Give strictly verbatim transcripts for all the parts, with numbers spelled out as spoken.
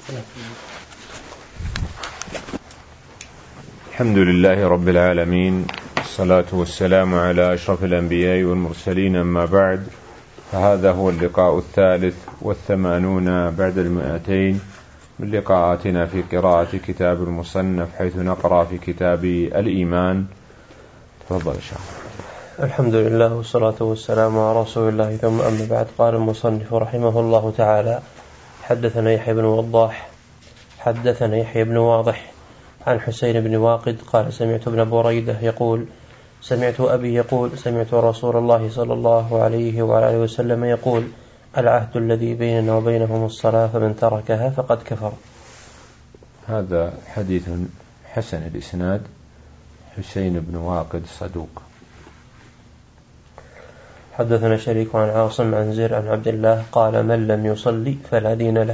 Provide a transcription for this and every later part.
الحمد لله رب العالمين، الصلاة والسلام على أشرف الأنبياء والمرسلين، أما بعد، فهذا هو اللقاء الثالث والثمانون بعد المئتين من لقاءاتنا في قراءة كتاب المصنف، حيث نقرأ في كتاب الإيمان. تفضل يا شيخ. الحمد لله والصلاة والسلام على رسول الله، ثم أما بعد. قال المصنف رحمه الله تعالى: حدثنا يحيى بن وضاح حدثنا يحيى بن واضح عن حسين بن واقد قال: سمعت ابن بريدة يقول: سمعت أبي يقول: سمعت رسول الله صلى الله عليه وعلى آله وسلم يقول: العهد الذي بيننا وبينهم الصلاة، فمن تركها فقد كفر. هذا حديث حسن الإسناد. حسين بن واقد صدوق. حدثنا شريك عن عاصم عن زر عن عبد الله قال: من لم يصلي فلا دين له.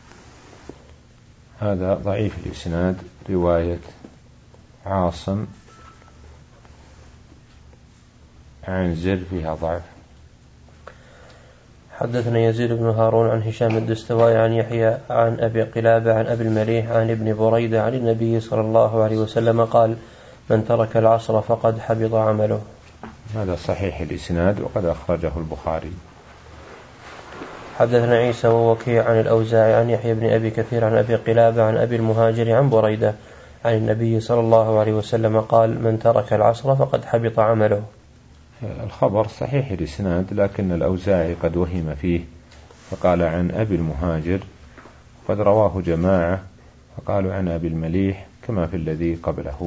هذا ضعيف الإسناد، رواية عاصم عن زر فيها ضعف. حدثنا يزيد بن هارون عن هشام الدستوائي عن يحيى عن أبي قلابة عن أبي المليح عن ابن بريدة عن النبي صلى الله عليه وسلم قال: من ترك العصر فقد حبط عمله. هذا صحيح الإسناد وقد أخرجه البخاري. حدثنا عيسى ووكيع عن الأوزاعي عن يحيى بن أبي كثير عن أبي قلابة عن أبي المهاجر عن بريدة عن النبي صلى الله عليه وسلم قال: من ترك العصر فقد حبط عمله. الخبر صحيح الإسناد، لكن الأوزاعي قد وهم فيه فقال عن أبي المهاجر، قد رواه جماعة فقالوا عن أبي المليح كما في الذي قبله.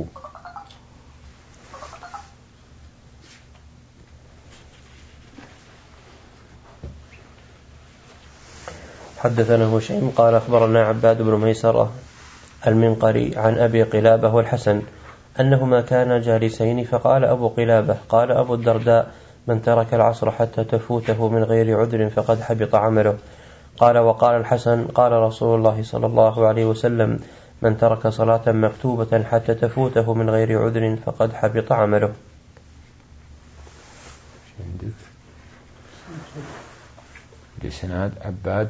حدثنا هشيم قال: أخبرنا عباد بن ميسرة المنقري عن أبي قلابة والحسن أنهما كانا جالسين، فقال أبو قلابة: قال أبو الدرداء: من ترك العصر حتى تفوته من غير عذر فقد حبط عمله. قال وقال الحسن: قال رسول الله صلى الله عليه وسلم: من ترك صلاة مكتوبة حتى تفوته من غير عذر فقد حبط عمله. لسناد عباد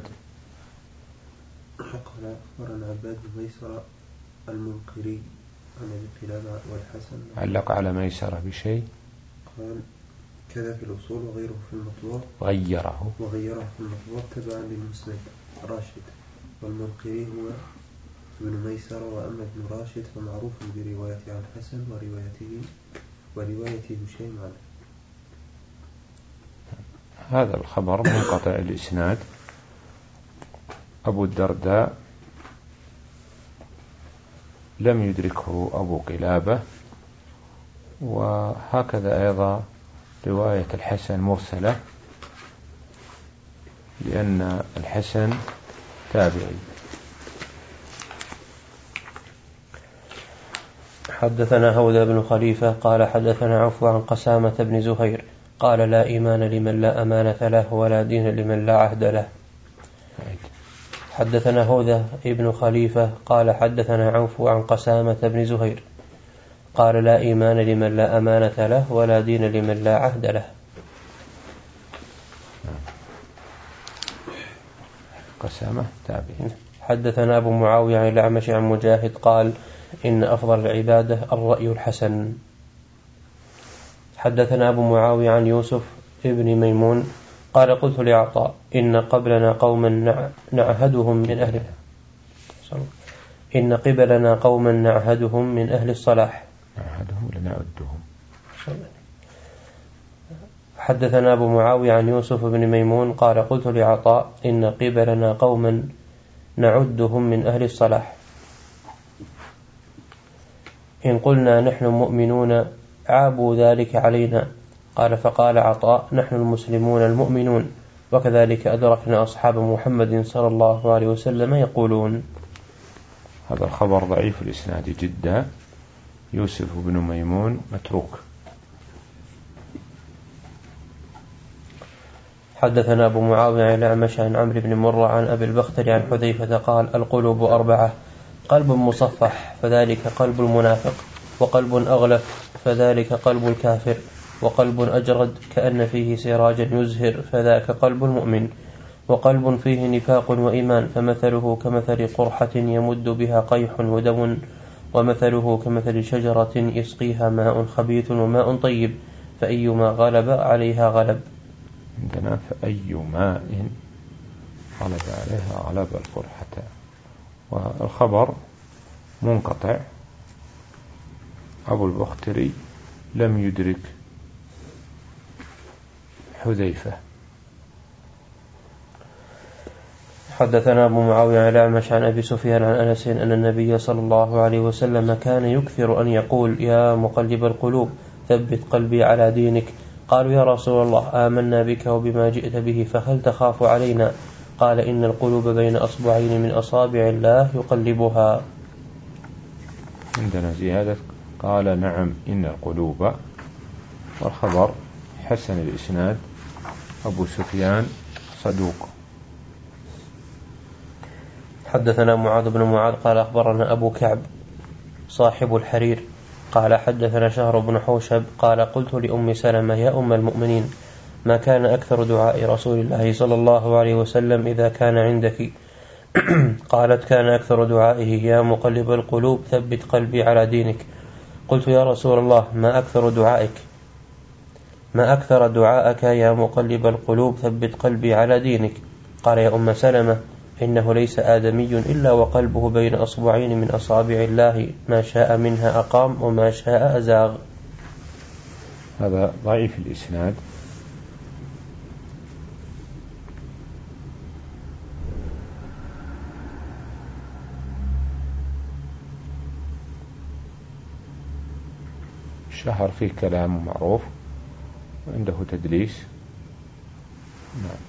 قال: أخبرنا عباد بن ميسرة المنقري عن أبي قلابة والحسن. علق على ميسرة بشيء، قال: كذا في الأصول وغيره في المطبوع، غيره وغيره في المطبوع تبعا للمسند راشد. والمنقري هو ابن ميسرة، وأما ابن راشد فمعروف بروايته عن حسن وروايته ورواية هشيم عنه. هذا الخبر منقطع الإسناد. أبو الدرداء لم يدركه أبو قلابة، وهكذا أيضا رواية الحسن مرسلة، لأن الحسن تابعي. حدثنا هوذا بن خليفة قال: حدثنا عفو عن قسامة بن زهير قال: لا إيمان لمن لا أمانة له، ولا دين لمن لا عهد له. حدثنا هوذا ابن خليفة قال: حدثنا عوف عن قسامة بن زهير قال: لا إيمان لمن لا أمانة له، ولا دين لمن لا عهد له. قسامة تابعي. حدثنا أبو معاوية عن الأعمش عن مجاهد قال: إن أفضل العبادة الرأي الحسن. حدثنا أبو معاوية عن يوسف ابن ميمون قال: قلت لعطاء: إن قبلنا قوما نعهدهم من أهل إن قبلنا قوما نعهدهم من أهل الصلاح. نعهدهم لنعدهم. حدثنا أبو معاوية عن يوسف بن ميمون قال: قلت لعطاء: إن قبلنا قوما نعدهم من أهل الصلاح، إن قلنا نحن مؤمنون عابوا ذلك علينا. قال: فقال عطاء: نحن المسلمون المؤمنون، وكذلك أدركنا أصحاب محمد صلى الله عليه وسلم يقولون. هذا الخبر ضعيف الإسناد جدا. يوسف بن ميمون متروك. حدثنا أبو معاوية عن الأعمش عن عمرو بن مرة عن أبي البختري عن حذيفة قال: القلوب أربعة: قلب مصفح فذلك قلب المنافق، وقلب أغلف فذلك قلب الكافر، وقلب أجرد كأن فيه سراجا يزهر فذاك قلب المؤمن، وقلب فيه نفاق وإيمان، فمثله كمثل قرحة يمد بها قيح ودم، ومثله كمثل شجرة يسقيها ماء خبيث وماء طيب، فأيما غلب عليها غلب. عندنا فأي ماء غلب عليها غلب القرحة، والخبر منقطع. أبو البختري لم يدرك حذيفة. حدثنا أبو معاوية الأعمش عن أبي سفيان عن أنس أن النبي صلى الله عليه وسلم كان يكثر أن يقول يا مقلب القلوب ثبت قلبي على دينك. قالوا يا رسول الله آمنا بك وبما جئت به فهل تخاف علينا؟ قال إن القلوب بين أصبعين من أصابع الله يقلبها. عندنا زيادة قال نعم إن القلوب، والخبر حسن الإسناد. أبو سفيان صدوق. حدثنا معاذ بن معاذ قال أخبرنا أبو كعب صاحب الحرير قال حدثنا شهر بن حوشب قال قلت لأم سلمة يا أم المؤمنين ما كان أكثر دعاء رسول الله صلى الله عليه وسلم إذا كان عندك؟ قالت كان أكثر دعائه يا مقلب القلوب ثبت قلبي على دينك. قلت يا رسول الله ما أكثر دعائك ما أكثر دعاءك يا مقلب القلوب ثبت قلبي على دينك؟ قال يا أم سلمة إنه ليس آدمي إلا وقلبه بين أصبعين من أصابع الله ما شاء منها أقام وما شاء أزاغ. هذا ضعيف الإسناد. الشهر فيه كلام معروف وعنده تدليس. نعم.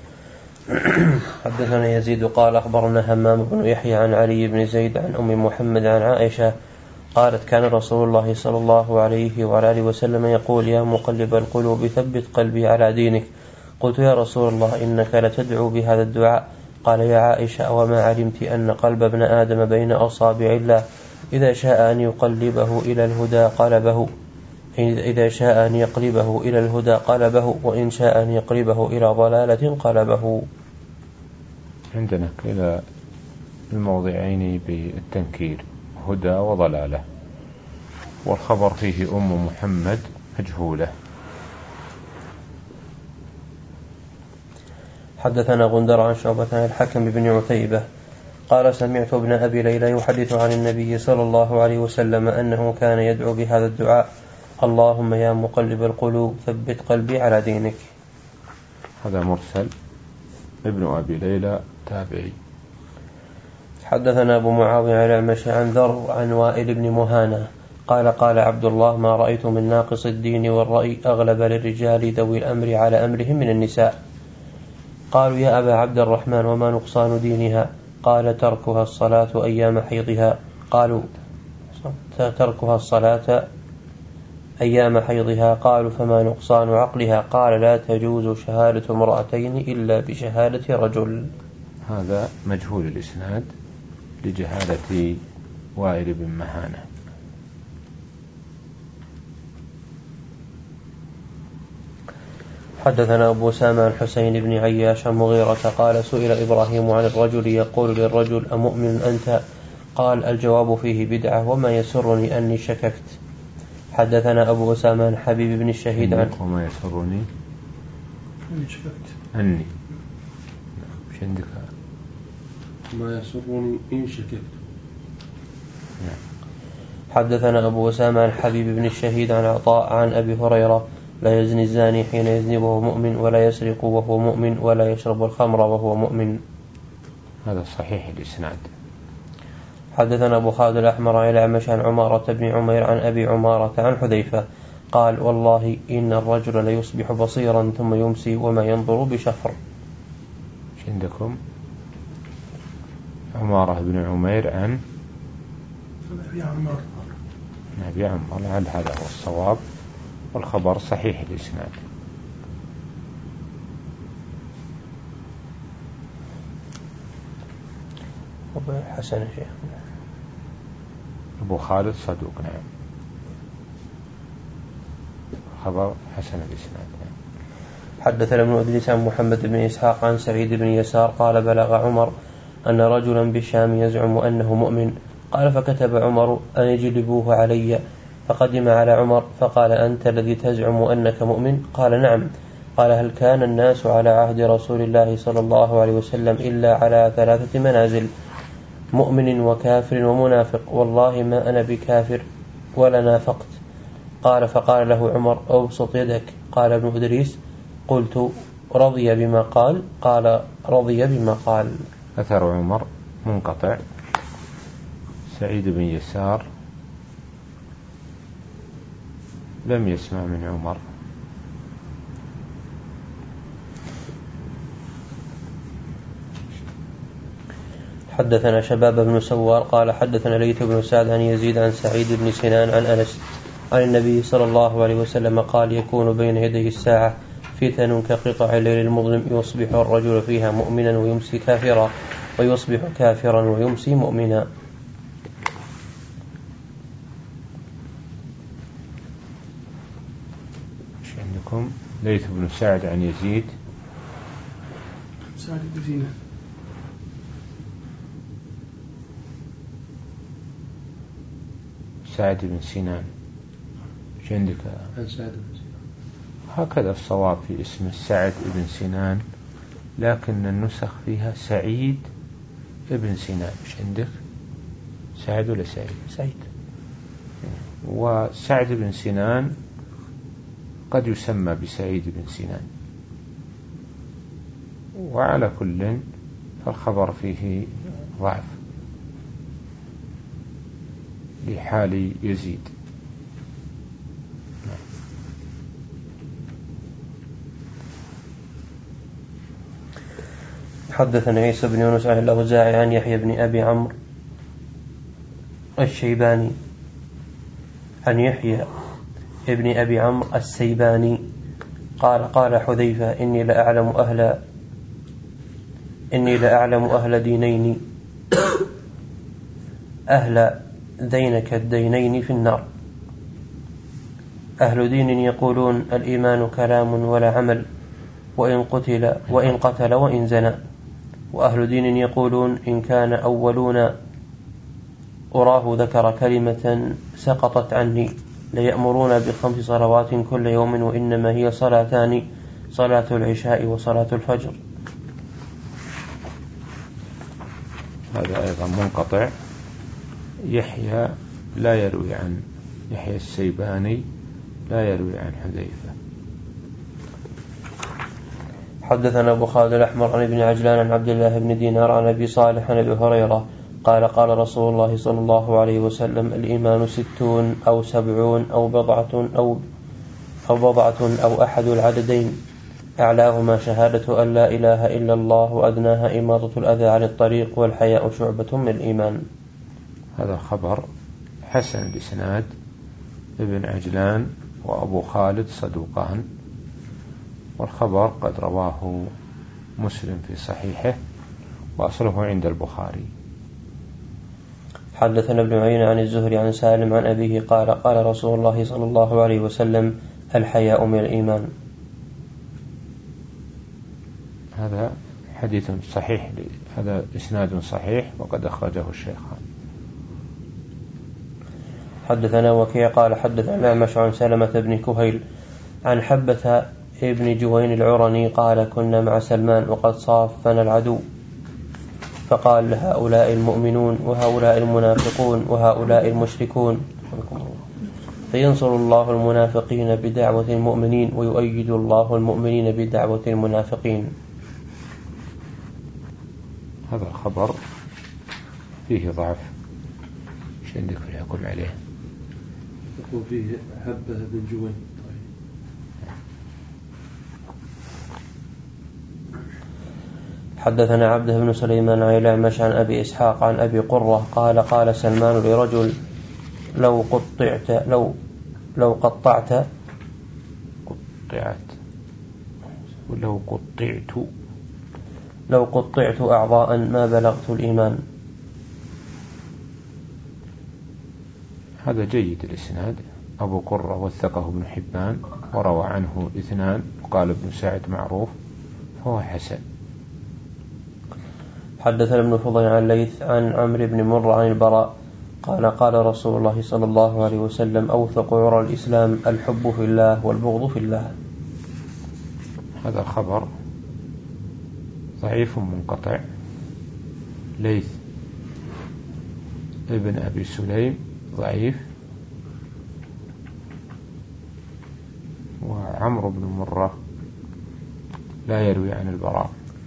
حدثنا يزيد قال أخبرنا همام بن يحيى عن علي بن زيد عن أم محمد عن عائشة قالت كان رسول الله صلى الله عليه وعلى آله وسلم يقول يا مقلب القلوب ثبت قلبي على دينك. قلت يا رسول الله إنك لتدعو بهذا الدعاء. قال يا عائشة وما علمت أن قلب ابن آدم بين أصابع الله إذا شاء أن يقلبه إلى الهدى قلبه إذا شاء أن يقلبه إلى الهدى قلبه وإن شاء أن يقلبه إلى ضلالة قلبه. عندنا كلا الموضعين بالتنكير هدى وضلالة، والخبر فيه أم محمد مجهولة. حدثنا غندر عن شعبة عن الحكم بن عتيبة قال سمعت ابن أبي ليلى يحدث عن النبي صلى الله عليه وسلم أنه كان يدعو بهذا الدعاء اللهم يا مقلب القلوب ثبت قلبي على دينك. هذا مرسل. ابن أبي ليلى تابعي. حدثنا أبو معاوية الأعمش عن ذر عن وائل بن مهانة قال قال عبد الله ما رأيت من ناقص الدين والرأي أغلب للرجال ذوي الأمر على أمرهم من النساء. قالوا يا أبا عبد الرحمن وما نقصان دينها؟ قال تركها الصلاة أيام حيضها. قالوا تركها الصلاة أيام حيضها. قالوا فما نقصان عقلها؟ قال لا تجوز شهادة امرأتين إلا بشهادة رجل. هذا مجهول الإسناد لجهالة وائل بن مهانة. حدثنا أبو سامة الحسين بن عياش عن مغيرة قال سئل إبراهيم عن الرجل يقول للرجل أمؤمن أنت؟ قال الجواب فيه بدعة وما يسرني أني شككت. حدثنا أبو أسامة حبيب بن الشهيد عن وما يسرني أني شككت أني مش عندك ما يسرني إن شككت. حدثنا أبو أسامة حبيب بن الشهيد عن عطاء عن أبي هريرة لا يزني الزاني حين يزني وهو مؤمن ولا يسرق وهو مؤمن ولا يشرب الخمر وهو مؤمن. هذا صحيح الإسناد. حدثنا أبو خالد الأحمر عن الأعمش عن عمارة بن عمير عن أبي عمارة عن حذيفة قال والله إن الرجل ليصبح بصيرا ثم يمسي وما ينظر بشفر. عندكم عمارة بن عمير عن أبي عمار أبي عمار لعل هذا هو الصواب، والخبر صحيح الإسناد. حسن شيخ أبو خالد صدوق. نعم. خبر حسن الإسناد. حدثنا ابن أدريس عن محمد بن إسحاق عن سعيد بن يسار قال بلغ عمر أن رجلا بالشام يزعم أنه مؤمن. قال فكتب عمر أن يجلبوه علي، فقدم على عمر فقال أنت الذي تزعم أنك مؤمن؟ قال نعم. قال هل كان الناس على عهد رسول الله صلى الله عليه وسلم إلا على ثلاثة منازل، مؤمن وكافر ومنافق، والله ما أنا بكافر ولا نافقت. قال فقال له عمر أبسط يدك. قال ابن إدريس قلت رضي بما قال؟ قال رضي بما قال. أثر عمر منقطع. سعيد بن يسار لم يسمع من عمر. حدثنا شباب بن سوار قال حدثنا ليث بن سعد عن يزيد عن سعيد بن سنان عن أنس عن النبي صلى الله عليه وسلم قال يكون بين يدي الساعة فتن كقطع الليل المظلم، يصبح الرجل فيها مؤمنا ويمسي كافرا، ويصبح كافرا ويمسي مؤمنا. ايش عندكم؟ ليث بن سعد عن يزيد سعد بن سنان سعد بن سنان. ايش عندك؟ عن سعد بن سنان. هكذا الصواب في اسم سعد بن سنان، لكن النسخ فيها سعيد بن سنان. ايش عندك؟ سعد ولا سعيد؟ سعيد. وسعد بن سنان قد يسمى بسعيد بن سنان، وعلى كل فالخبر فيه ضعف لحال يزيد. حدثنا عيسى بن يونس عن الأوزاعي عن يحيى بن أبي عمرو الشيباني عن يحيى ابن أبي عمرو السيباني قال قال حذيفة إني لأعلم أهل إني لأعلم أهل دينين أهل دينك الدينين في النار. أهل دين يقولون الإيمان كلام ولا عمل، وإن قتل وإن قتل وإن زنى. وأهل دين يقولون إن كان أولون أراه ذكر كلمة سقطت عني ليأمرون بخمس صلوات كل يوم، وإنما هي صلاتان، صلاة العشاء وصلاة الفجر. هذا أيضا منقطع. يحيى لا يروي عن يحيى السيباني لا يروي عن حذيفة. حدثنا أبو خالد الأحمر عن ابن عجلان عن عبد الله بن دينار عن أبي صالح عن أبي هريرة قال قال رسول الله صلى الله عليه وسلم الإيمان ستون أو سبعون أو بضعة أو أو بضعة أو أحد العددين، أعلاهما شهادة أن لا إله إلا الله، وأدناها إماطة الأذى عن الطريق، والحياء شعبة من الإيمان. هذا خبر حسن الإسناد. ابن عجلان وأبو خالد صدوقان، والخبر قد رواه مسلم في صحيحه، وأصله عند البخاري. حدثنا ابن عيينة عن الزهري عن سالم عن أبيه قال قال رسول الله صلى الله عليه وسلم الحياء من الإيمان. هذا حديث صحيح، هذا إسناد صحيح وقد أخرجه الشيخان. حدثنا وكيع قال حدثنا الأعمش عن سلمة بن كهيل عن حبة ابن جوين العرني قال كنا مع سلمان وقد صافنا العدو، فقال لهؤلاء المؤمنون وهؤلاء المنافقون وهؤلاء المشركون، فينصر الله المنافقين بدعوة المؤمنين ويؤيد الله المؤمنين بدعوة المنافقين. هذا الخبر فيه ضعف. ايش عندك في الحكم عليه؟ يقول فيه حبة بن جوين. حدثنا عبده بن سليمان عن الأعمش عن أبي إسحاق عن أبي قرة قال قال سلمان لرجل لو قطعت لو لو قطعت قطعت ولو قطعت لو قطعت أعضاء ما بلغت الإيمان. هذا جيد الإسناد، أبو قرة وثقه ابن حبان وروى عنه اثنان وقال ابن سعد معروف فهو حسن. حدثنا ابن فضيل عن ليث عن عمرو بن مرة عن البراء قال قال رسول الله صلى الله عليه وسلم أوثق عرى الإسلام الحب في الله والبغض في الله. هذا الخبر ضعيف منقطع. ليث ابن أبي سليم ضعيف، وعمرو بن مرة لا يروي عن البراء.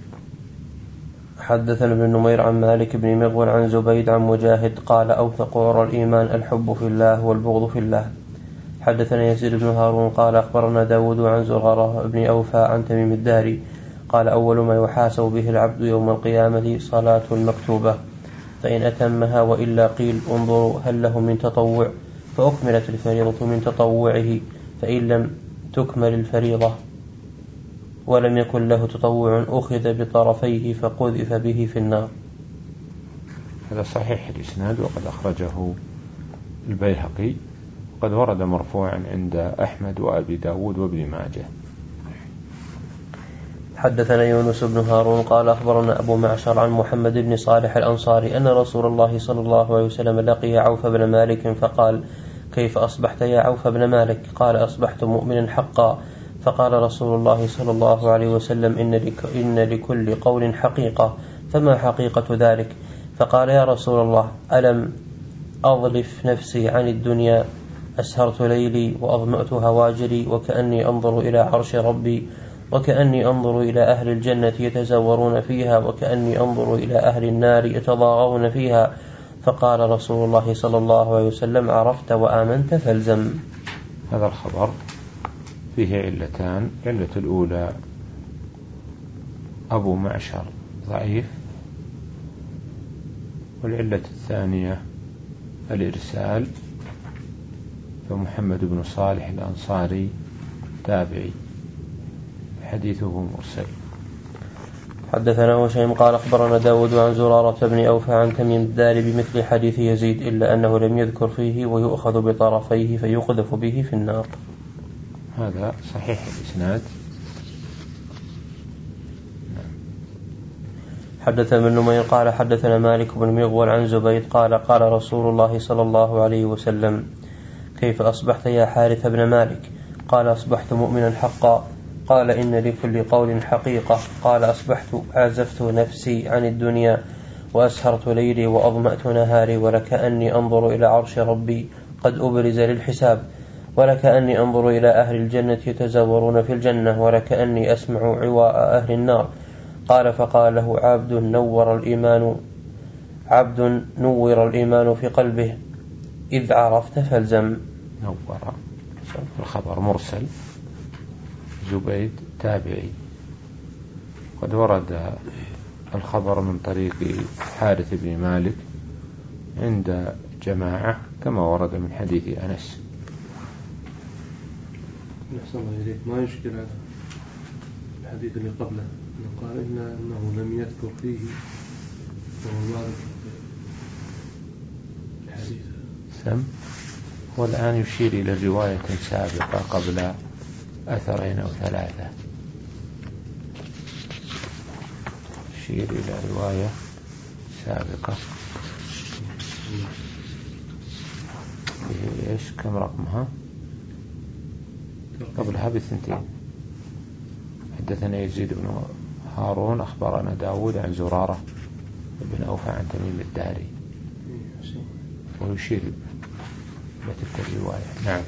حدثنا ابن نمير عن مالك بن مغول عن زبيد عن مجاهد قال أوثق عرى الإيمان الحب في الله والبغض في الله. حدثنا يزيد بن هارون قال أخبرنا داود عن زرارة بن أوفى عن تميم الداري قال أول ما يحاسب به العبد يوم القيامة صلاة مكتوبة فإن أتمها وإلا قيل انظروا هل له من تطوع فأكملت الفريضة من تطوعه، فإن لم تكمل الفريضة ولم يكن له تطوع أخذ بطرفيه فقذف به في النار. هذا صحيح الإسناد وقد أخرجه البيهقي وقد ورد مرفوعا عند أحمد وأبي داود وابن ماجه. حدثنا يونس بن هارون قال أخبرنا أبو معشر عن محمد بن صالح الأنصاري أن رسول الله صلى الله عليه وسلم لقي عوف بن مالك فقال كيف أصبحت يا عوف بن مالك؟ قال أصبحت مؤمنا حقا. فقال رسول الله صلى الله عليه وسلم إن, لك إن لكل قول حقيقة فما حقيقة ذلك؟ فقال يا رسول الله ألم أظلف نفسي عن الدنيا أسهرت ليلي وأظمأت هواجري وكأني أنظر إلى عرش ربي وكأني أنظر إلى أهل الجنة يتزورون فيها وكأني أنظر إلى أهل النار يتضاغون فيها. فقال رسول الله صلى الله عليه وسلم عرفت وآمنت فالزم. هذا الخبر فيه علتان. العلة الأولى أبو معشر ضعيف، والعلة الثانية الإرسال، فمحمد بن صالح الأنصاري تابعي حديثه مرسل. حدثنا هشيم قال أخبرنا داود عن زرارة بن أوفى عن تميم الداري بمثل حديث يزيد إلا أنه لم يذكر فيه ويؤخذ بطرفيه فيقذف به في النار. هذا صحيح الإسناد. حدثنا ابن نمير قال حدثنا مالك بن مغول عن زبيد قال قال رسول الله صلى الله عليه وسلم كيف أصبحت يا حارث بن مالك؟ قال أصبحت مؤمنا حقا. قال إن لكل قول حقيقة. قال أصبحت عزفت نفسي عن الدنيا وأسهرت ليلي وأظمأت نهاري ولكأني أنظر إلى عرش ربي قد أبرز للحساب ولكأني أنظر إلى أهل الجنة يتزورون في الجنة ولكأني أسمع عواء أهل النار. قال فقال له عبد نور الإيمان عبد نور الإيمان في قلبه إذ عرفت فالزم. نور الخبر مرسل. زبيد تابعي. قد ورد الخبر من طريق حارث بن مالك عند جماعة كما ورد من حديث أنس. نحسن الله إليك، ما يشكل على الحديث اللي قبله قال إن أنه لم يذكر فيه وهو مالك الحديث سم. والآن يشير إلى رواية سابقة قبل أثرين أو ثلاثة، يشير إلى رواية سابقة إيش كم رقمها؟ قبلها بثنتين. حدثنا يزيد بن هارون أخبرنا داود عن زرارة بن أوفى عن تميم الداري، ويشير إلى تلك الرواية. نعم.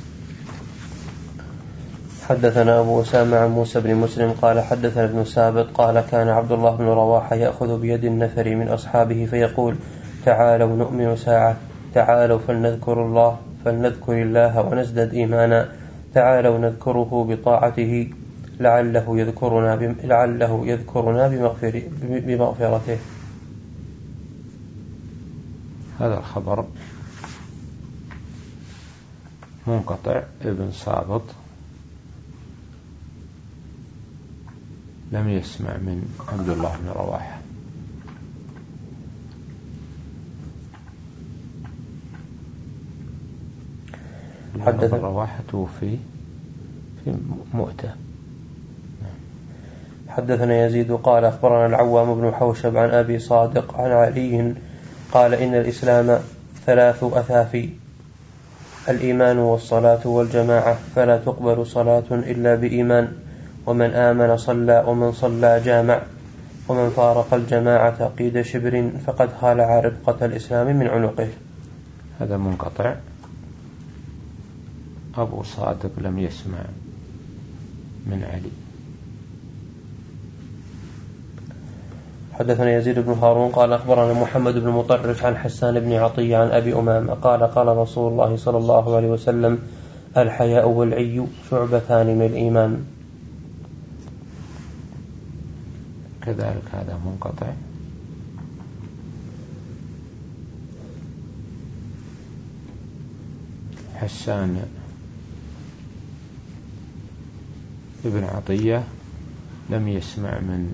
حدثنا أبو أسامة عن موسى بن مسلم قال حدثنا ابن سابق قال كان عبد الله بن رواحة يأخذ بيد النفر من أصحابه فيقول تعالوا نؤمن ساعة، تعالوا فلنذكر الله فلنذكر الله ونزدد إيمانا، تعالوا نذكره بطاعته لعله يذكرنا بم... لعله يذكرنا بمغفر... بمغفرته. هذا الخبر منقطع. ابن صابط لم يسمع من عبد الله بن رواحة. حدث الرواحة توفي في مؤتة. حدثنا يزيد قال أخبرنا العوام بن حوشب عن أبي صادق عن علي قال إن الإسلام ثلاث أثافي: الإيمان والصلاة والجماعة، فلا تقبل صلاة إلا بإيمان، ومن آمن صلى، ومن صلى جامع، ومن فارق الجماعة قيد شبر فقد خالع ربقة الإسلام من عنقه. هذا منقطع. أبو صادق لم يسمع من علي. حدثنا يزيد بن هارون قال أخبرنا محمد بن مطرف عن حسان بن عطية عن أبي أمامة قال قال رسول الله صلى الله عليه وسلم: الحياء والعي شعبتان من الإيمان. كذلك هذا منقطع. حسان ابن عطية لم يسمع من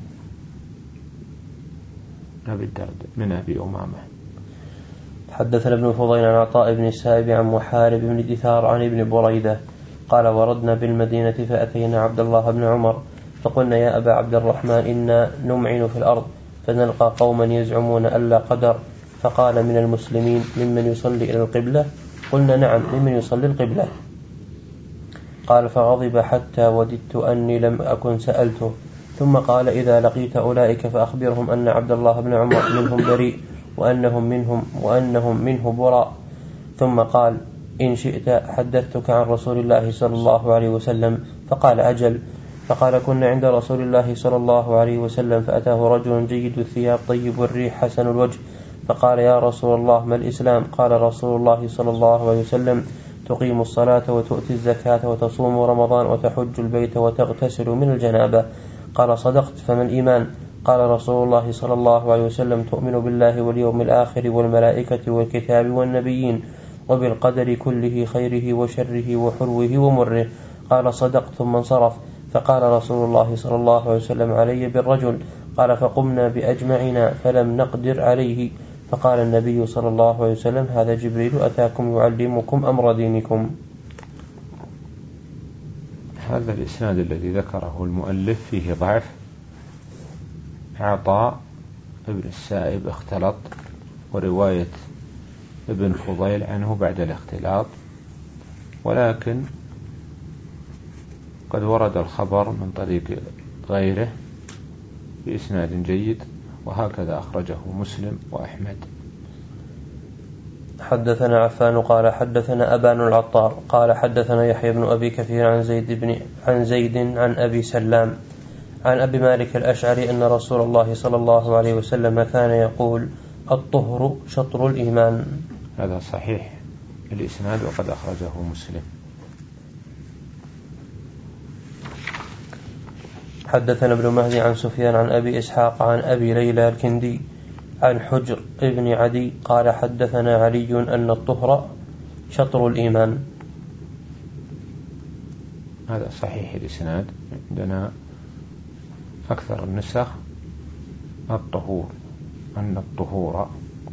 أبي الدرداء من أبي أمامة. حدثنا ابن فضيل عن عطاء بن السائب عن محارب بن دثار عن ابن بريدة قال: وردنا بالمدينة فأتينا عبد الله بن عمر فقلنا: يا أبا عبد الرحمن، إنا نمعن في الأرض فنلقى قوما يزعمون ألا قدر، فقال: من المسلمين ممن يصلي إلى القبلة؟ قلنا: نعم، ممن يصلي القبلة. قال: فغضب حتى وددت أني لم أكن سألته، ثم قال: إذا لقيت أولئك فأخبرهم أن عبد الله بن عمر منهم بريء، وأنهم منهم وأنهم منه براء. ثم قال: إن شئت حدثتك عن رسول الله صلى الله عليه وسلم. فقال: أجل. فقال: كنا عند رسول الله صلى الله عليه وسلم فأتاه رجل جيد الثياب طيب الريح حسن الوجه، فقال: يا رسول الله، ما الإسلام؟ قال رسول الله صلى الله عليه وسلم: تقيم الصلاة وتؤتي الزكاة وتصوم رمضان وتحج البيت وتغتسل من الجنابة. قال: صدقت. فما الإيمان؟ قال رسول الله صلى الله عليه وسلم: تؤمن بالله واليوم الآخر والملائكة والكتاب والنبيين وبالقدر كله خيره وشره وحلوه ومره. قال: صدقت. ثم انصرف. فقال رسول الله صلى الله عليه وسلم: علي بالرجل. قال: فقمنا بأجمعنا فلم نقدر عليه. فقال النبي صلى الله عليه وسلم: هذا جبريل أتاكم يعلمكم أمر دينكم. هذا الإسناد الذي ذكره المؤلف فيه ضعف. عطاء ابن السائب اختلط، ورواية ابن فضيل عنه بعد الاختلاط، ولكن قد ورد الخبر من طريق غيره بإسناد جيد، وهكذا أخرجه مسلم وأحمد. حدثنا عفان قال حدثنا أبان العطار قال حدثنا يحيى بن أبي كثير عن زيد بن عن زيد عن أبي سلام عن أبي مالك الأشعري أن رسول الله صلى الله عليه وسلم كان يقول: الطهر شطر الإيمان. هذا صحيح الإسناد وقد أخرجه مسلم. حدثنا ابن مهدي عن سفيان عن أبي إسحاق عن أبي ليلى الكندي عن حجر ابن عدي قال: حدثنا علي أن الطهر شطر الإيمان. هذا صحيح الإسناد. عندنا أكثر النسخ الطهور، أن الطهور.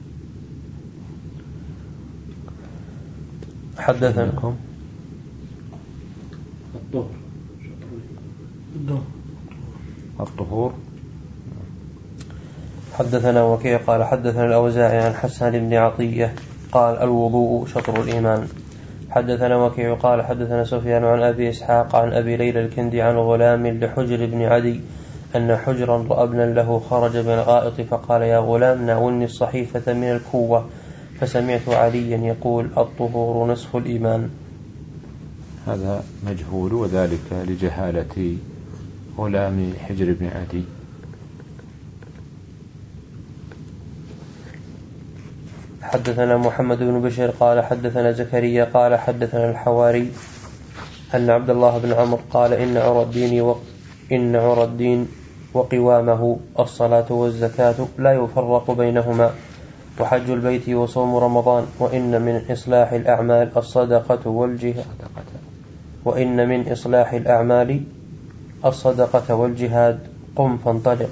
حدثنا الطهر الطهور. حدثنا وكيع قال حدثنا الأوزاعي عن حسان بن عطية قال: الوضوء شطر الإيمان. حدثنا وكيع قال حدثنا سفيان عن أبي إسحاق عن أبي ليلى الكندي عن غلام لحجر بن عدي أن حجرا رأى ابنا له خرج من الغائط فقال: يا غلام، ناولني الصحيفة من الكوة. فسمعت عليا يقول: الطهور نصف الإيمان. هذا مجهول، وذلك لجهالة غلام حجر بن عدي. حدثنا محمد بن بشير قال حدثنا زكريا قال حدثنا الحواري أن عبد الله بن عمرو قال: إن عرى الدين و... إن عرى الدين وقوامه الصلاة والزكاة لا يفرق بينهما، وحج البيت وصوم رمضان، وإن من إصلاح الأعمال الصدقة والجهاد وإن من إصلاح الأعمال الصدقة والجهاد. قم فانطلق.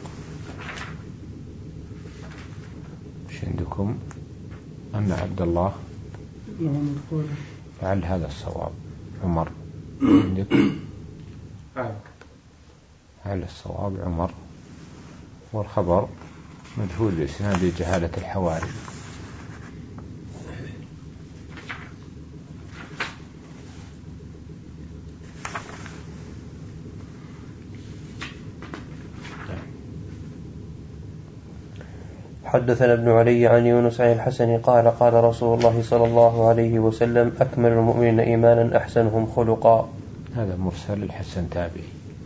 مش عندكم أن عبد الله لعل هذا الصواب. عمر عندك؟ لعل الصواب عمر، والخبر مجهول الإسناد لجهالة الحواري. حدثنا ابن علي عن يونس عن الحسن قال قال رسول الله صلى الله عليه وسلم أكمل المؤمنين إيمانا أحسنهم خلقا. هذا مرسل الحسن تابعي.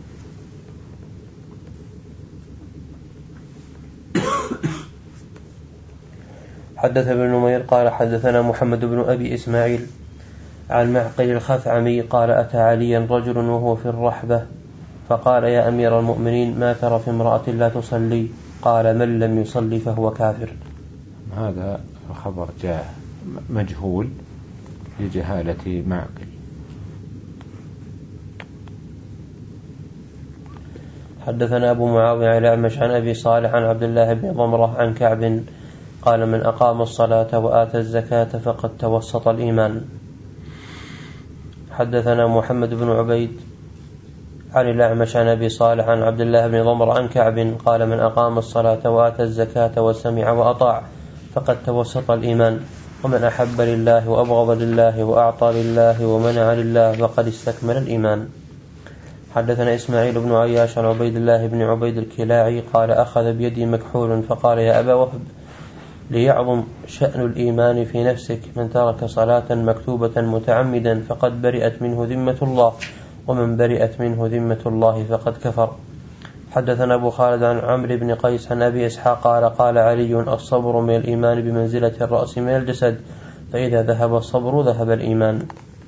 حدث ابن نمير قال حدثنا محمد بن أبي إسماعيل عن معقل الخثعمي قال أتى عليا رجل وهو في الرحبة فقال يا أمير المؤمنين ما ترى في امرأة لا تصلي؟ قال من لم يصلي فهو كافر. هذا الخبر جاء مجهول لجهالة معقل. حدثنا أبو معاوية عن الأعمش عن أبي صالح عن عبد الله بن ضمرة عن كعب قال من أقام الصلاة وآتى الزكاة فقد توسط الإيمان. حدثنا محمد بن عبيد عن الأعمش عن أبي صالح عن عبد الله بن ضمرة عن كعب قال من أقام الصلاة وآتى الزكاة وسمع وأطاع فقد توسط الإيمان، ومن أحب لله وأبغض لله وأعطى لله ومنع لله فقد استكمل الإيمان. حدثنا إسماعيل بن عياش عن عبيد الله بن عبيد الكلاعي قال أخذ بيدي مكحول فقال يا أبا وهب ليعظم شأن الإيمان في نفسك من ترك صلاة مكتوبة متعمدا فقد برئت منه ذمة الله، ومن برئت منه ذمة الله فقد كفر. حدثنا أبو خالد عن عمرو بن قيس عن أبي إسحاق قال قال علي الصبر من الإيمان بمنزلة الرأس من الجسد، فإذا ذهب الصبر ذهب الإيمان.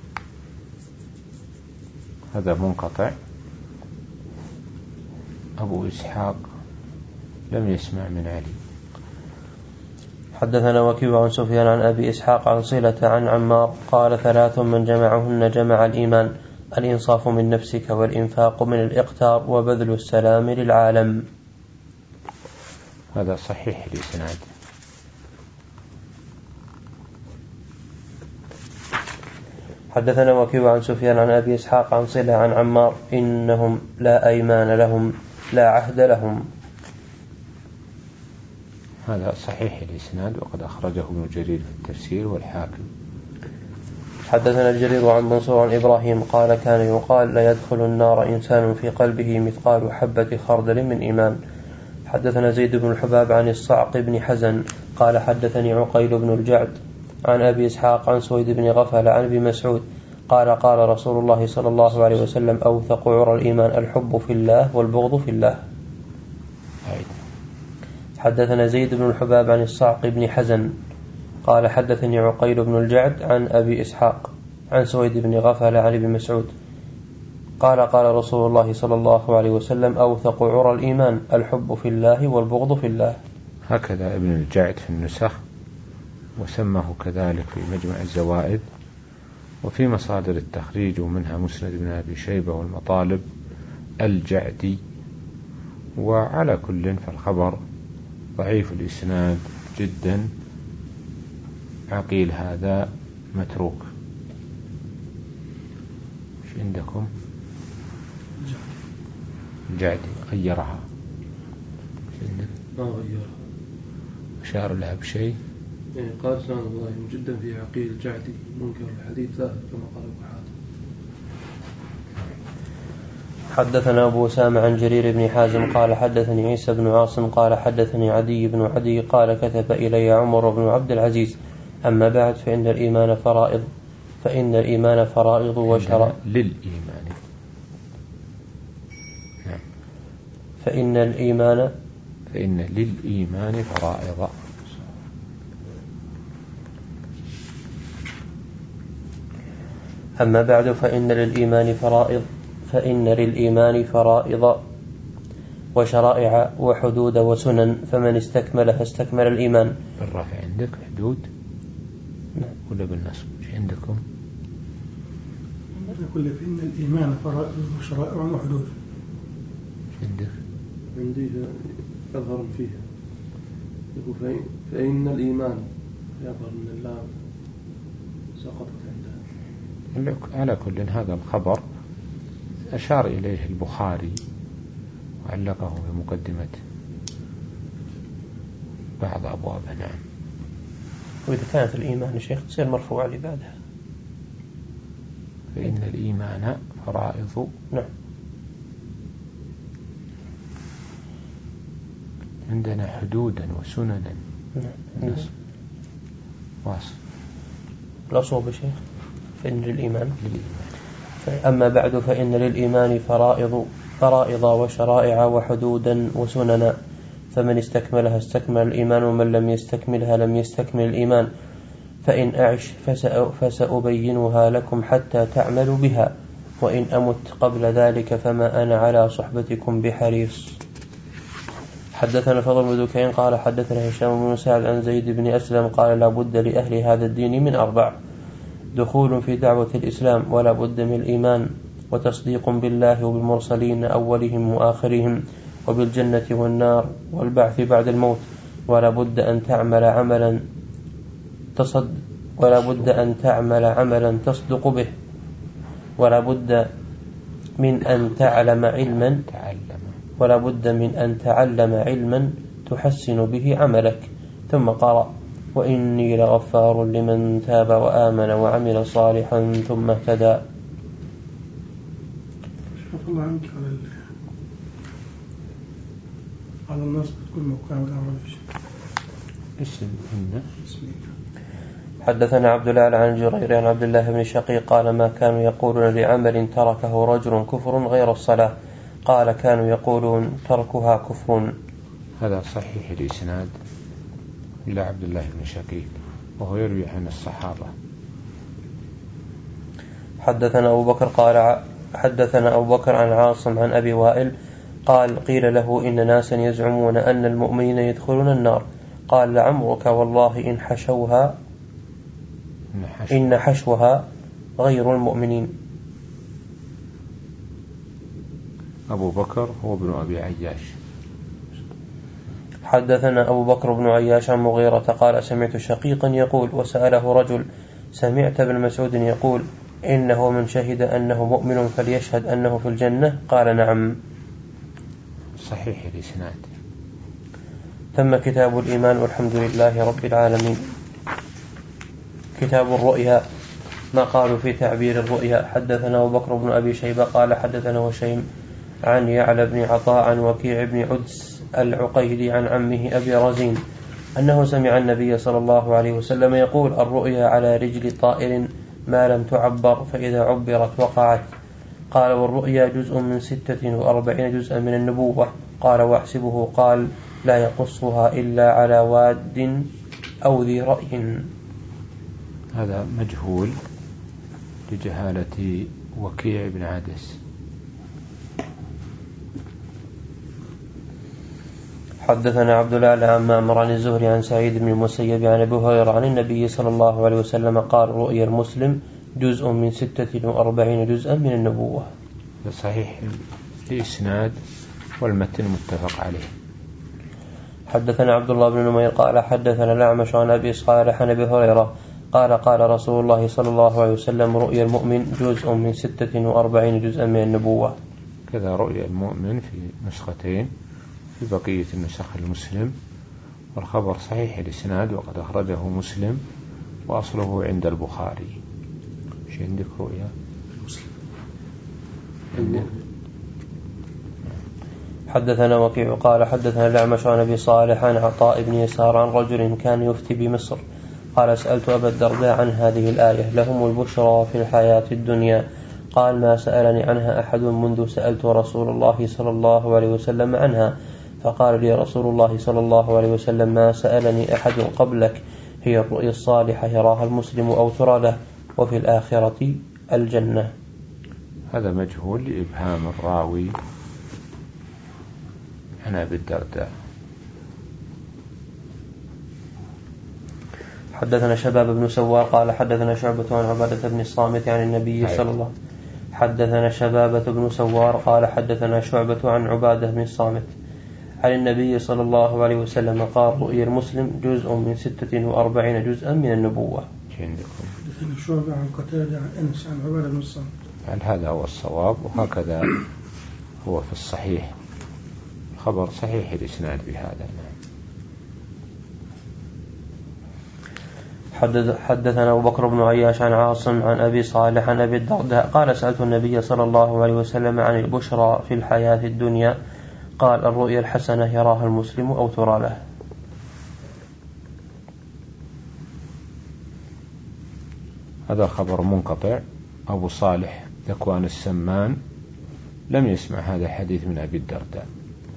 هذا منقطع. أبو إسحاق لم يسمع من علي. حدثنا وكيع عن سفيان عن أبي إسحاق عن صلة عن عمار قال ثلاث من جمعهن جمع الإيمان: الإنصاف من نفسك، والإنفاق من الإقتار، وبذل السلام للعالم. هذا صحيح الإسناد. حدثنا وكيع عن سفيان عن أبي إسحاق عن صلة عن عمار: إنهم لا أيمان لهم لا عهد لهم. هذا صحيح الإسناد، وقد أخرجه ابن جرير في التفسير والحاكم. حدثنا الجرير عن منصور عن إبراهيم قال كان يقال لا يدخل النار إنسان في قلبه مثقال حبة خردل من إيمان. حدثنا زيد بن الحباب عن الصعق بن حزن قال حدثني عقيل بن الجعد عن أبي إسحاق عن سويد بن غفل عن أبي مسعود قال قال رسول الله صلى الله عليه وسلم: أوثق عرى الإيمان الحب في الله والبغض في الله. حدثنا زيد بن الحباب عن الصعق بن حزن قال حدثني عقيل بن الجعد عن أبي إسحاق عن سويد بن غفل عن أبي مسعود قال قال رسول الله صلى الله عليه وسلم: أوثق عرى الإيمان الحب في الله والبغض في الله. هكذا ابن الجعد في النسخ، وسماه كذلك في مجمع الزوائد وفي مصادر التخريج، ومنها مسند بن أبي شيبة والمطالب الجعدي. وعلى كل فالخبر ضعيف الإسناد جدا. عقيل هذا متروك. ايش عندكم؟ الجعدي غيرها. ايش عندك؟ ما غيرها، أشار لها بشيء. يعني قال سبحان الله جدا في عقيل الجعدي منكر الحديث ثابت كما قال ابو حاتم. حدثنا أبو أسامة عن جرير بن حازم قال حدثني عيسى بن عاصم قال حدثني عدي بن عدي قال كتب إلي عمر بن عبد العزيز: أما بعد فإن الإيمان فرائض فإن الإيمان فرائض وشرائع للإيمان نعم. فإن الإيمان فإن للإيمان فرائض. أما بعد فإن للإيمان فرائض فإن للإيمان فرائض وشرائع وحدود وسنن، فمن استكملها استكمل الإيمان. بالرفع عندك حدود نعم. ولا بالنصب؟ ايش عندكم؟ يقول فإن الإيمان فرائض وشرائع وحدود. ايش عندك؟ عندي أظهر فيها يقول فإن الإيمان يظهر من اللام سقطت عندها. على كل هذا الخبر أشار إليه البخاري وعلقه في مقدمة بعض أبوابه. نعم. وإذا كانت الإيمان شيخ تصير مرفوع لبعدها، فإن الإيمان فرائض. نعم. عندنا حدودا وسننا. نعم. واصل الأصوب شيخ فإن للإيمان. أما بعد فإن للإيمان فرائض فرائض وشرائع وحدودا وسننا، فمن استكملها استكمل الإيمان، ومن لم يستكملها لم يستكمل الإيمان. فإن أعش فسأبينها لكم حتى تعملوا بها، وإن أمت قبل ذلك فما أنا على صحبتكم بحريص. حدثنا فضل بن دكين قال حدثنا هشام بن سعد عن زيد بن أسلم قال لا بد لأهل هذا الدين من أربع: دخول في دعوة الإسلام، ولا بد من الإيمان، وتصديق بالله وبالمرسلين أولهم وآخرهم، وبالجنة والنار، والبعث بعد الموت، ولا بد أن تعمل عملا تصد ولا بد أن تعمل عملا تصدق به، ولا بد من أن تعلم علما ولا بد من أن تعلم علما تحسن به عملك. ثم قرأ: وإني لغفار لمن تاب وآمن وعمل صالحا ثم اهتدى. شوف الله عنك على على الناس بتكون موقع والأعراف. اسم إنه حدثنا عبد الله عن جرير عن عبد الله بن شقيق قال ما كانوا يقولون لعمل تركه رجل كفر غير الصلاة، قال كانوا يقولون تركها كفر. هذا صحيح الإسناد إلى عبد الله بن شقيق وهو يروي عن الصحابة. حدثنا أبو بكر قال حدثنا أبو بكر عن عاصم عن أبي وائل قال قيل له إن ناسا يزعمون أن المؤمنين يدخلون النار، قال لعمرك والله إن حشوها إن حشوها غير المؤمنين. أبو بكر هو ابن أبي عياش. حدثنا أبو بكر بن عياش عن مغيرة قال سمعت شقيقا يقول وسأله رجل: سمعت ابن مسعود يقول إنه من شهد أنه مؤمن فليشهد أنه في الجنة؟ قال نعم. صحيح الإسناد. ثم كتاب الإيمان والحمد لله رب العالمين. كتاب الرؤيا، ما قالوا في تعبير الرؤيا. حدثنا أبو بكر بن أبي شيبة قال حدثنا هشيم عن يعلى بن عطاء عن وكيع بن عدس العقيلي عن عمه أبي رزين أنه سمع النبي صلى الله عليه وسلم يقول: الرؤيا على رجل طائر ما لم تعبر، فإذا عبرت وقعت. قال: والرؤيا جزء من ستة وأربعين جزءا من النبوة. قال: واحسبه قال: لا يقصها إلا على واد أو ذي رأي. هذا مجهول لجهالة وكيع بن عدس. حدثنا عبد الله عن معمر عن الزهري عن سعيد بن المسيب عن أبي هريرة عن النبي صلى الله عليه وسلم قال: رؤيا المسلم جزء من ستة وأربعين جزءا من النبوة. صحيح الإسناد والمتن متفق عليه. حدثنا عبد الله بن نمير قال حدثنا الأعمش عن أبي صالح عن أبي هريرة قال قال رسول الله صلى الله عليه وسلم: رؤيا المؤمن جزء من ستة وأربعين جزءا من النبوة. كذا رؤيا المؤمن في نسختين في بقية النسخ المسلم، والخبر صحيح الإسناد وقد أخرجه مسلم وأصله عند البخاري. مش عندك رؤيا مسلم؟ عندك. حدثنا وكيع قال حدثنا الأعمش عن أبي صالح عن عطاء بن يسار عن رجل كان يفتي بمصر قال: سألت أبا الدرداء عن هذه الآية: لهم البشرى في الحياة الدنيا. قال: ما سألني عنها أحد منذ سألت رسول الله صلى الله عليه وسلم عنها، فقال لي رسول الله صلى الله عليه وسلم: ما سألني أحد قبلك، هي الرؤيا الصالحة يراها المسلم أو ترى له، وفي الآخرة الجنة. هذا مجهول لإبهام الراوي عن أبي الدرداء. حدثنا شباب بن سوار قال حدثنا شعبة عن عبادة بن الصامت عن النبي صلى الله عليه وسلم. حدثنا شبابة بن سوار قال حدثنا شعبة عن عبادة بن الصامت عن النبي صلى الله عليه وسلم قال: رؤيا المسلم جزء من ستة وأربعين جزءا من النبوة. عندكم؟ حدثنا شعبة عن قتادة عن أنس عن عبادة بن الصامت. هل هذا هو الصواب؟ وهكذا هو في الصحيح، خبر صحيح الإسناد بهذا. حدثنا أبو بكر بن عياش عن عاصم عن أبي صالح عن أبي الدرداء قال سألت النبي صلى الله عليه وسلم عن البشرى في الحياة الدنيا قال الرؤيا الحسنة يراها المسلم أو ترى له. هذا خبر منقطع. أبو صالح ذكوان السمان لم يسمع هذا الحديث من أبي الدرداء.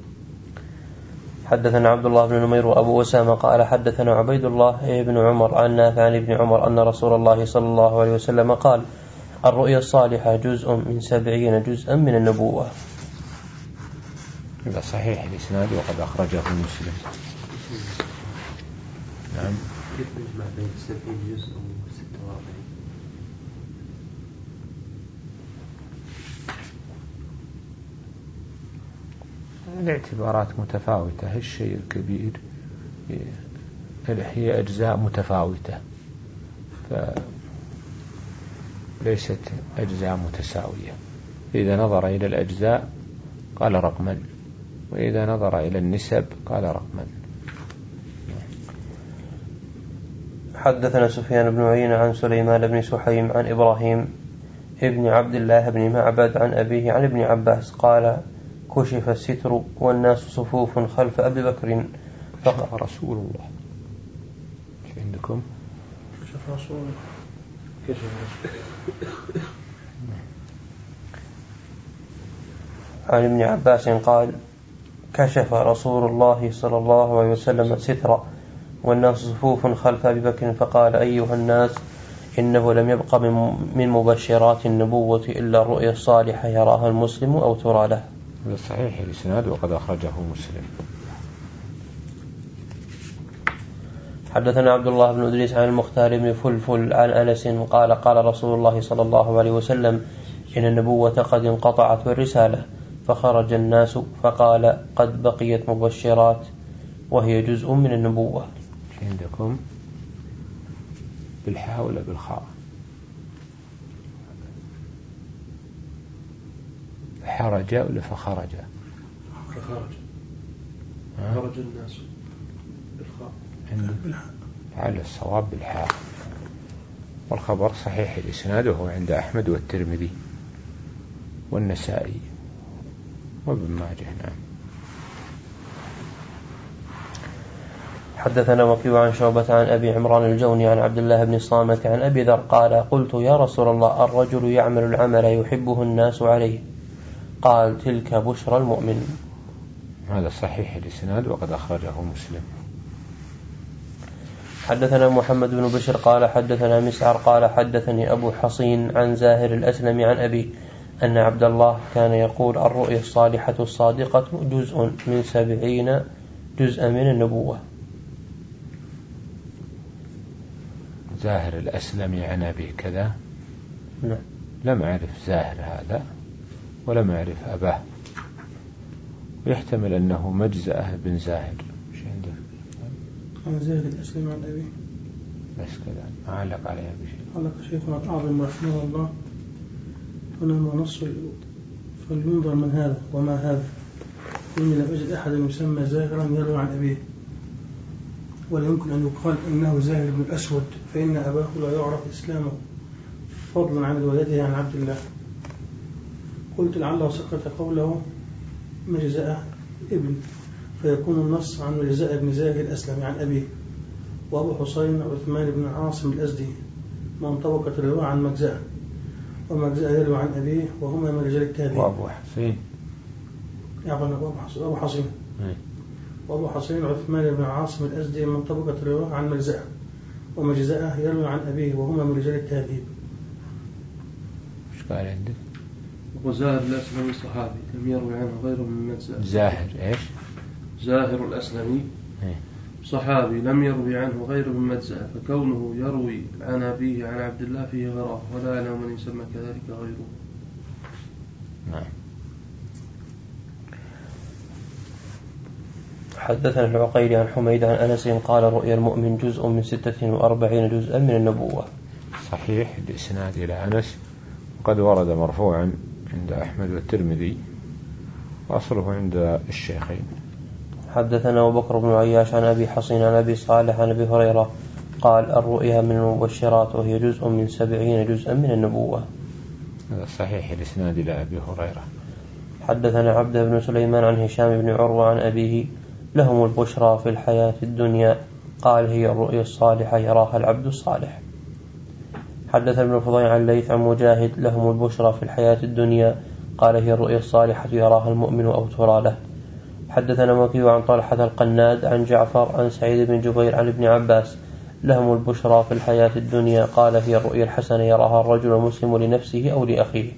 حدثنا عبد الله بن نمير وأبو أسامة قال حدثنا عبيد الله بن عمر عن نافع عن ابن عمر أن رسول الله صلى الله عليه وسلم قال الرؤيا الصالحة جزء من سبعين جزءا من النبوة. هذا صحيح الإسناد وقد أخرجه مسلم. نعم. كيف نجمع بين سبعين جزء وستة وأربعين؟ الاعتبارات متفاوتة. الشيء الكبير هي أجزاء متفاوتة فليست أجزاء متساوية. إذا نظر إلى الأجزاء قال رقما، وإذا نظر إلى النسب قال رقما. حدثنا سفيان بن عيينة عن سليمان بن سحيم عن إبراهيم ابن عبد الله بن معبد عن أبيه عن ابن عباس قال كشف الستر والناس صفوف خلف أبي بكر فقال رسول الله. شو عندكم؟ كشف رسول الله. عن ابن عباس قال كشف رسول الله صلى الله عليه وسلم الستر والناس صفوف خلف أبي بكر فقال أيها الناس إنه لم يبق من مبشرات النبوة إلا الرؤيا الصالحة يراها المسلم أو ترى له. هذا صحيح الإسناد وقد أخرجه مسلم. حدثنا عبد الله بن إدريس عن المختار بن فلفل عن أنس قال قال رسول الله صلى الله عليه وسلم إن النبوة قد انقطعت والرسالة فخرج الناس فقال قد بقيت مبشرات وهي جزء من النبوة. عندكم بالحاء ولا بالخاء؟ حرج ولا فخرج؟ فخرج. خرج الناس بالخاء. على الصواب بالحاء. والخبر صحيح الإسناد وهو عند أحمد والترمذي والنسائي وابن ماجه. نعم. حدثنا وكيع عن شعبة عن أبي عمران الجوني عن عبد الله بن الصامت عن أبي ذر قال قلت يا رسول الله الرجل يعمل العمل يحبه الناس عليه قال تلك بشرى المؤمن. هذا صحيح الإسناد وقد أخرجه مسلم. حدثنا محمد بن بشر قال حدثنا مسعر قال حدثني أبو حصين عن زاهر الأسلم عن أبي أن عبد الله كان يقول الرؤيا الصالحة الصادقة جزء من سبعين جزءا من النبوة. زاهر الأسلم عن أبي كذا. نعم. لم أعرف زاهر هذا ولم أعرف أباه، ويحتمل أنه مجزأة بن زاهر. مش عنده عن زاهر الأسلم عن أبي بس كذا ما علق عليها بشيء. علق شيخنا الأعظم رحمه الله هنا نص فلينظر من هذا وما هذا إني لم أجد أحدا يسمى زاهرا يروي عن أبيه، ولا يمكن أن يقال إنه زاهر بن الأسود فإن أباه لا يعرف إسلامه فضلا عن روايته عن عبد الله. قلت لعله سقط قوله مجزاء ابن فيكون النص عن مجزاء ابن زاهر الأسلم عن أبيه. وأبو حسين عثمان بن عاصم الأزدي من طبقة الرواية عن مجزاء، ومجزاء يروي عن أبيه وهما من رجال التابعين. وأبو حسين يعفن أبو حسين وأبو حسين عثمان بن عاصم الأزدي من طبقة الرواية عن مجزاء، ومجزاء يروي عن أبيه وهما من رجال التابعين. إيش قال عندك؟ وزاهر الأسلمي صحابي لم يروي عنه غيره من مجزاء. زاهر إيش؟ زاهر الأسلمي صحابي لم يروي عنه غيره من مجزاء، فكونه يروي عن أبيه عن عبد الله فيه غرابة ولا يعلم من يسمى كذلك غيره. نعم. حدثنا العقيلي عن حميد عن أنس قال رؤيا المؤمن جزء من ستة وأربعين جزءا من النبوة. صحيح الإسناد إلى أنس، وقد ورد مرفوعا عند أحمد والترمذي، وأصله عند الشيخين. حدثنا أبو بكر بن عياش عن أبي حصين عن أبي صالح عن أبي هريرة قال الرؤيا من المبشرات وهي جزء من سبعين جزءا من النبوة. هذا صحيح الإسناد إلى أبي هريرة. حدثنا عبد بن سليمان عن هشام بن عروة عن أبيه لهم البشرى في الحياة الدنيا قال هي الرؤيا الصالحة يراها العبد الصالح. حدثنا ابن الفضيل عن ليث عن مجاهد لهم البشرى في الحياة الدنيا قال هي الرؤيا الصالحة يراها المؤمن أو ترى له. حدثنا وكيع عن طلحة القناد عن جعفر عن سعيد بن جبير عن ابن عباس لهم البشرى في الحياة الدنيا قال هي الرؤيا الحسنة يراها الرجل المسلم لنفسه أو لأخيه.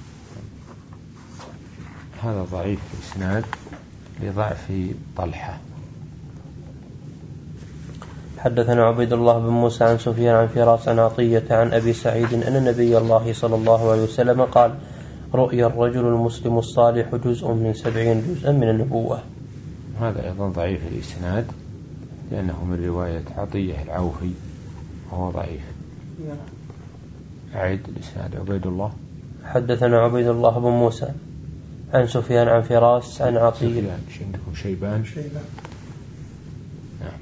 هذا ضعيف الإسناد لضعف طلحة. حدثنا عبيد الله بن موسى عن سفيان عن فراس عن عطية عن أبي سعيد أن النبي الله صلى الله عليه وسلم قال رؤيا الرجل المسلم الصالح جزء من سبعين جزءا من النبوة. هذا أيضا ضعيف الإسناد لأنه من رواية عطية العوفي وهو ضعيف. أعيد الإسناد. عبيد الله. حدثنا عبيد الله بن موسى عن سفيان عن فراس عن عطية. سفيان عندكم شيبان. شيبان. نعم.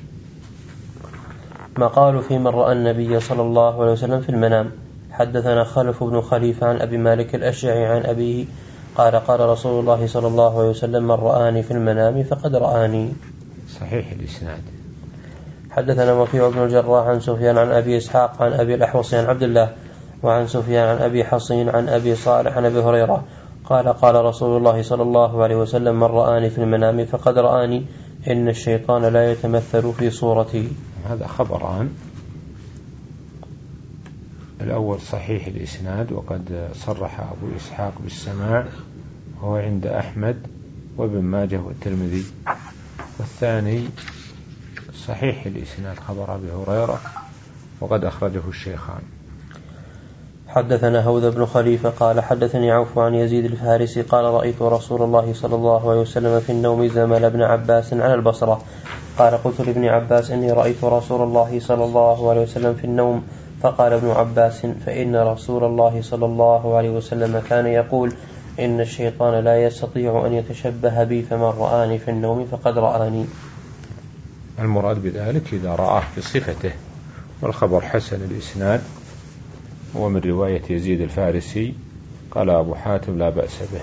ما قالوا في من رأى النبي صلى الله عليه وسلم في المنام. حدثنا خلف بن خليفة عن أبي مالك الأشجعي عن أبيه قال قال رسول الله صلى الله عليه وسلم من رآني في المنام فقد رآني. صحيح الإسناد. حدثنا وكيع بن الجراح عن سفيان عن أبي إسحاق عن أبي الأحوص عن عبد الله وعن سفيان عن أبي حصين عن أبي صالح عن أبي هريرة قال قال رسول الله صلى الله عليه وسلم من رآني في المنام فقد رآني إن الشيطان لا يتمثل في صورتي. هذا خبران. الأول صحيح الإسناد وقد صرح أبو إسحاق بالسماع وهو عند أحمد وابن ماجه والترمذي. والثاني صحيح الإسناد خبر أبي هريرة وقد أخرجه الشيخان. حدثنا هوذا بن خليفة قال حدثني عوف عن يزيد الفارسي قال رأيت رسول الله صلى الله عليه وسلم في النوم زمل ابن عباس على البصرة قال قلت لابن عباس إني رأيت رسول الله صلى الله عليه وسلم في النوم فقال ابن عباس فإن رسول الله صلى الله عليه وسلم كان يقول إن الشيطان لا يستطيع أن يتشبه بي فمن رآني في النوم فقد رآني. المراد بذلك إذا رآه بصفته، والخبر حسن الإسناد ومن رواية يزيد الفارسي قال أبو حاتم لا بأس به.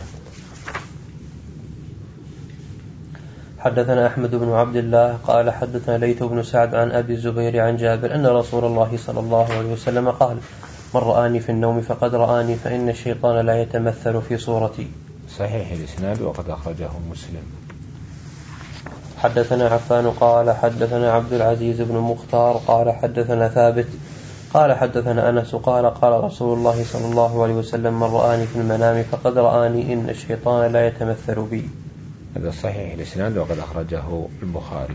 حدثنا أحمد بن عبد الله قال حدثنا ليث بن سعد عن أبي الزبير عن جابر أن رسول الله صلى الله عليه وسلم قال من رآني في النوم فقد رآني فإن الشيطان لا يتمثل في صورتي. صحيح الإسناد وقد أخرجه مسلم. حدثنا عفان قال حدثنا عبد العزيز بن مختار قال حدثنا ثابت قال حدثنا أنس قال قال رسول الله صلى الله عليه وسلم من رآني في المنام فقد رآني إن الشيطان لا يتمثل بي. هذا صحيح الإسناد وقد أخرجه البخاري.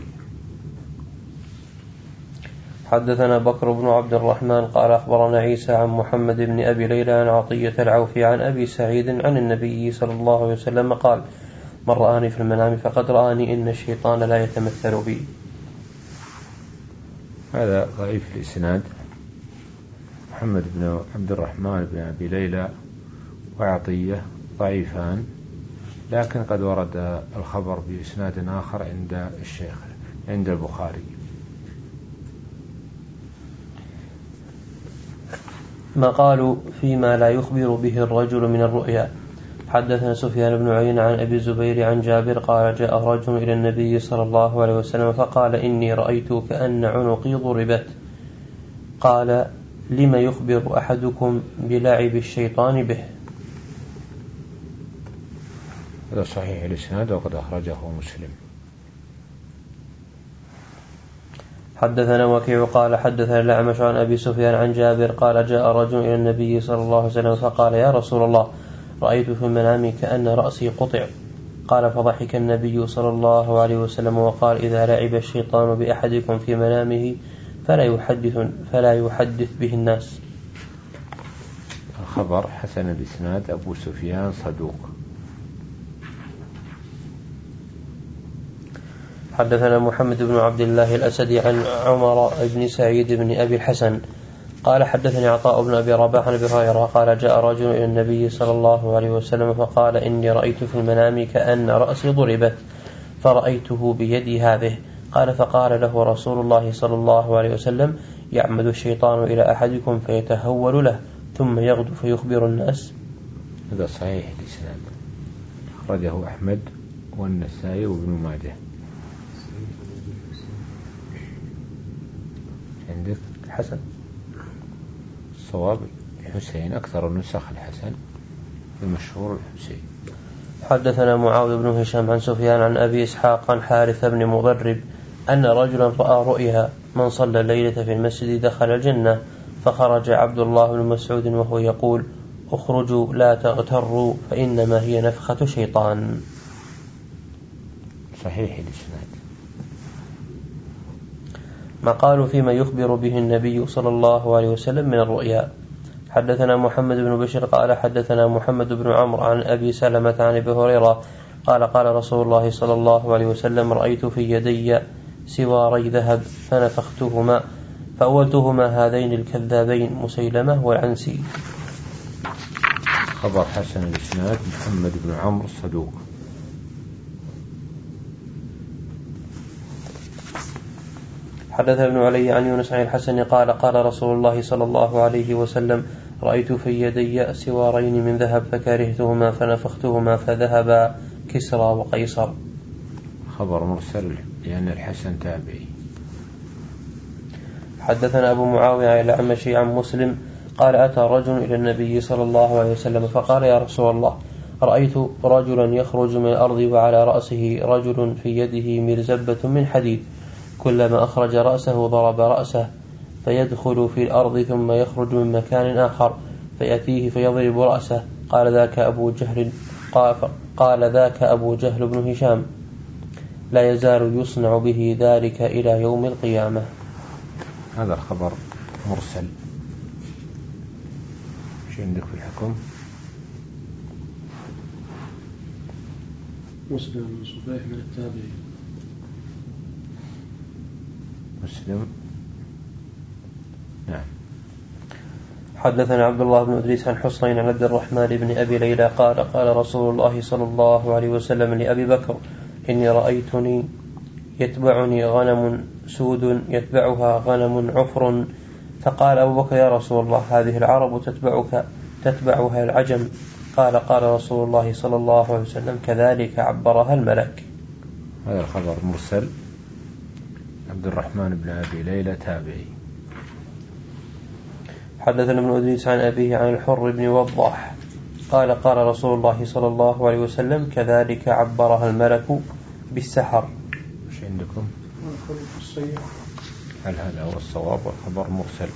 حدثنا بكر بن عبد الرحمن قال أخبرنا عيسى عن محمد بن أبي ليلى عن عطية العوفي عن أبي سعيد عن النبي صلى الله عليه وسلم قال من رآني في المنام فقد رآني إن الشيطان لا يتمثل بي. هذا ضعيف الإسناد. محمد بن عبد الرحمن بن أبي ليلى وعطية ضعيفان، لكن قد ورد الخبر بإسناد آخر عند الشيخ عند البخاري. ما قالوا فيما لا يخبر به الرجل من الرؤيا. حدثنا سفيان بن عيينة عن أبي الزبير عن جابر قال جاء رجل إلى النبي صلى الله عليه وسلم فقال إني رأيت كأن عنقي ضربت قال لما يخبر أحدكم بلعب الشيطان به. هذا صحيح الإسناد وقد أخرجه مسلم. حدثنا وكيع قال حدثنا الأعمش عن أبي سفيان عن جابر قال جاء رجل إلى النبي صلى الله عليه وسلم فقال يا رسول الله رأيت في المنام كأن رأسي قطع قال فضحك النبي صلى الله عليه وسلم وقال إذا لعب الشيطان بأحدكم في منامه فلا يحدث, فلا يحدث به الناس. الخبر حسن الإسناد أبو سفيان صدوق. حدثنا محمد بن عبد الله الأسدي عن عمر بن سعيد بن أبي الحسن قال حدثني عطاء بن أبي رباح عن أبي هريرة قال جاء رجل إلى النبي صلى الله عليه وسلم فقال إني رأيت في المنام كأن رأسي ضربت فرأيته بيدي هذه. قال فقال له رسول الله صلى الله عليه وسلم يعمد الشيطان إلى أحدكم فيتهول له ثم يغدو فيخبر الناس. هذا صحيح الإسناد، أخرجه أحمد والنسائي وابن ماجه. عندك حسن الصواب الحسين، أكثر النسخ الحسن، المشهور الحسين. حدثنا معاوية بن هشام عن سفيان عن أبي إسحاق عن حارث بن مضرب أن رجلا رأى رؤيا من صلى الليلة في المسجد دخل الجنة، فخرج عبد الله بن مسعود وهو يقول اخرجوا لا تغتروا فإنما هي نفخة شيطان. صحيح الإسناد. ما قالوا فيما يخبر به النبي صلى الله عليه وسلم من الرؤيا. حدثنا محمد بن بشر قال حدثنا محمد بن عمرو عن أبي سلمة عن أبي هريرة قال قال رسول الله صلى الله عليه وسلم رأيت في يدي سواري ذهب فنفختهما فأولتهما هذين الكذابين مسيلمة والعنسي. خبر حسن الإسناد. محمد بن عمرو الصدوق. حدث ابن علي عن يونس عن الحسن قال قال رسول الله صلى الله عليه وسلم رأيت في يدي سوارين من ذهب فكرهتهما فنفختهما فذهبا كسرى وقيصر. خبر مرسل لأن الحسن تابعي. حدثنا أبو معاوية الأعمشي عن مسلم قال أتى رجل إلى النبي صلى الله عليه وسلم فقال يا رسول الله رأيت رجلا يخرج من الأرض وعلى رأسه رجل في يده مرزبة من حديد، كلما أخرج رأسه ضرب رأسه فيدخل في الأرض ثم يخرج من مكان آخر فيأتيه فيضرب رأسه. قال ذاك أبو جهل قال ذاك أبو جهل بن هشام لا يزال يصنع به ذلك إلى يوم القيامة. هذا الخبر مرسل. شو عندك في الحكم؟ مسلم بن صبيح من التابعين. مسلم. نعم. حدثنا عبد الله بن إدريس عن حسين عن عبد الرحمن بن أبي ليلى قال قال رسول الله صلى الله عليه وسلم لأبي بكر إني رأيتني يتبعني غنم سود يتبعها غنم عفر، فقال أبو بكر يا رسول الله هذه العرب تتبعك تتبعها العجم. قال قال رسول الله صلى الله عليه وسلم كذلك عبرها الملك. هذا الخبر مرسل. عبد الرحمن بن أبي ليلى تابعي. حدثنا ابن إدريس عن أبيه عن الحر بن وضاح قال قال رسول الله صلى الله عليه وسلم كذلك عبرها الملك بالسحر. ايش عندكم؟ هل هذا هو الصواب والخبر مرسل؟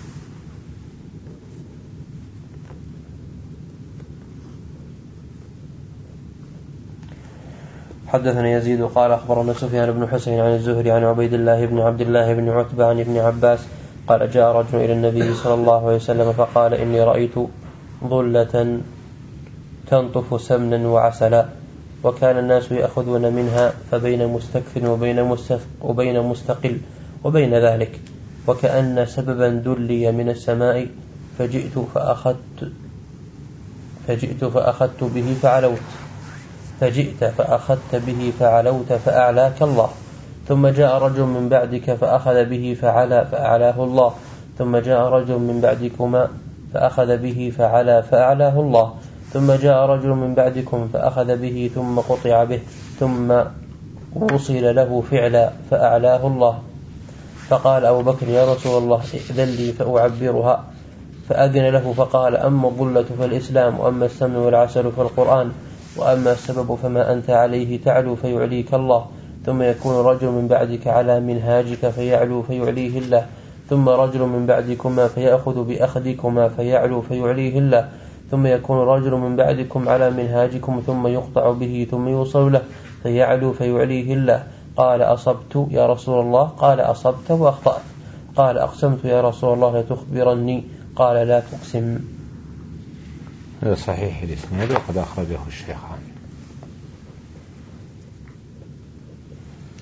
حدثنا يزيد قال أخبرنا سفيان بن حسين عن الزهري عن عبيد الله بن عبد الله بن عتبة عن ابن عباس قال جاء رجل إلى النبي صلى الله عليه وسلم فقال إني رأيت ظلة تنطف سمنا وعسلا وكان الناس يأخذون منها فبين مستكف وبين, وبين مستقل وبين ذلك وكأن سببا دلي من السماء فجئت فأخذت فجئت فأخذت به فعلوت فجئت فأخذت به فعلوت فأعلاك الله. ثم جاء رجل من بعدك فأخذ به فعلى فأعلاه الله. ثم جاء رجل من بعدكما فأخذ به فعلى فأعلاه الله. ثم جاء رجل من بعدكم فأخذ به ثم قطع به ثم وصل له فعلا فأعلاه الله. فقال أبو بكر يا رسول الله ائذن لي فأعبرها، فأذن له فقال أما الظلة فالإسلام، وأما السمن والعسل فالقرآن، وأما السبب فما أنت عليه تعلو فيعليك الله. ثم يكون رجل من بعدك على منهاجك فيعلو فيعليه الله. ثم رجل من بعدكما فيأخذ بأخذكما فيعلو فيعليه الله. ثم يكون رجل من بعدكم على منهاجكم ثم يقطع به ثم يوصل له فيعلو فيعليه الله. قال أصبت يا رسول الله؟ قال أصبت وأخطأت. قال أقسمت يا رسول الله لتخبرني؟ قال لا تقسم. هذا صحيح الإسناد وقد أخرجه الشيخان.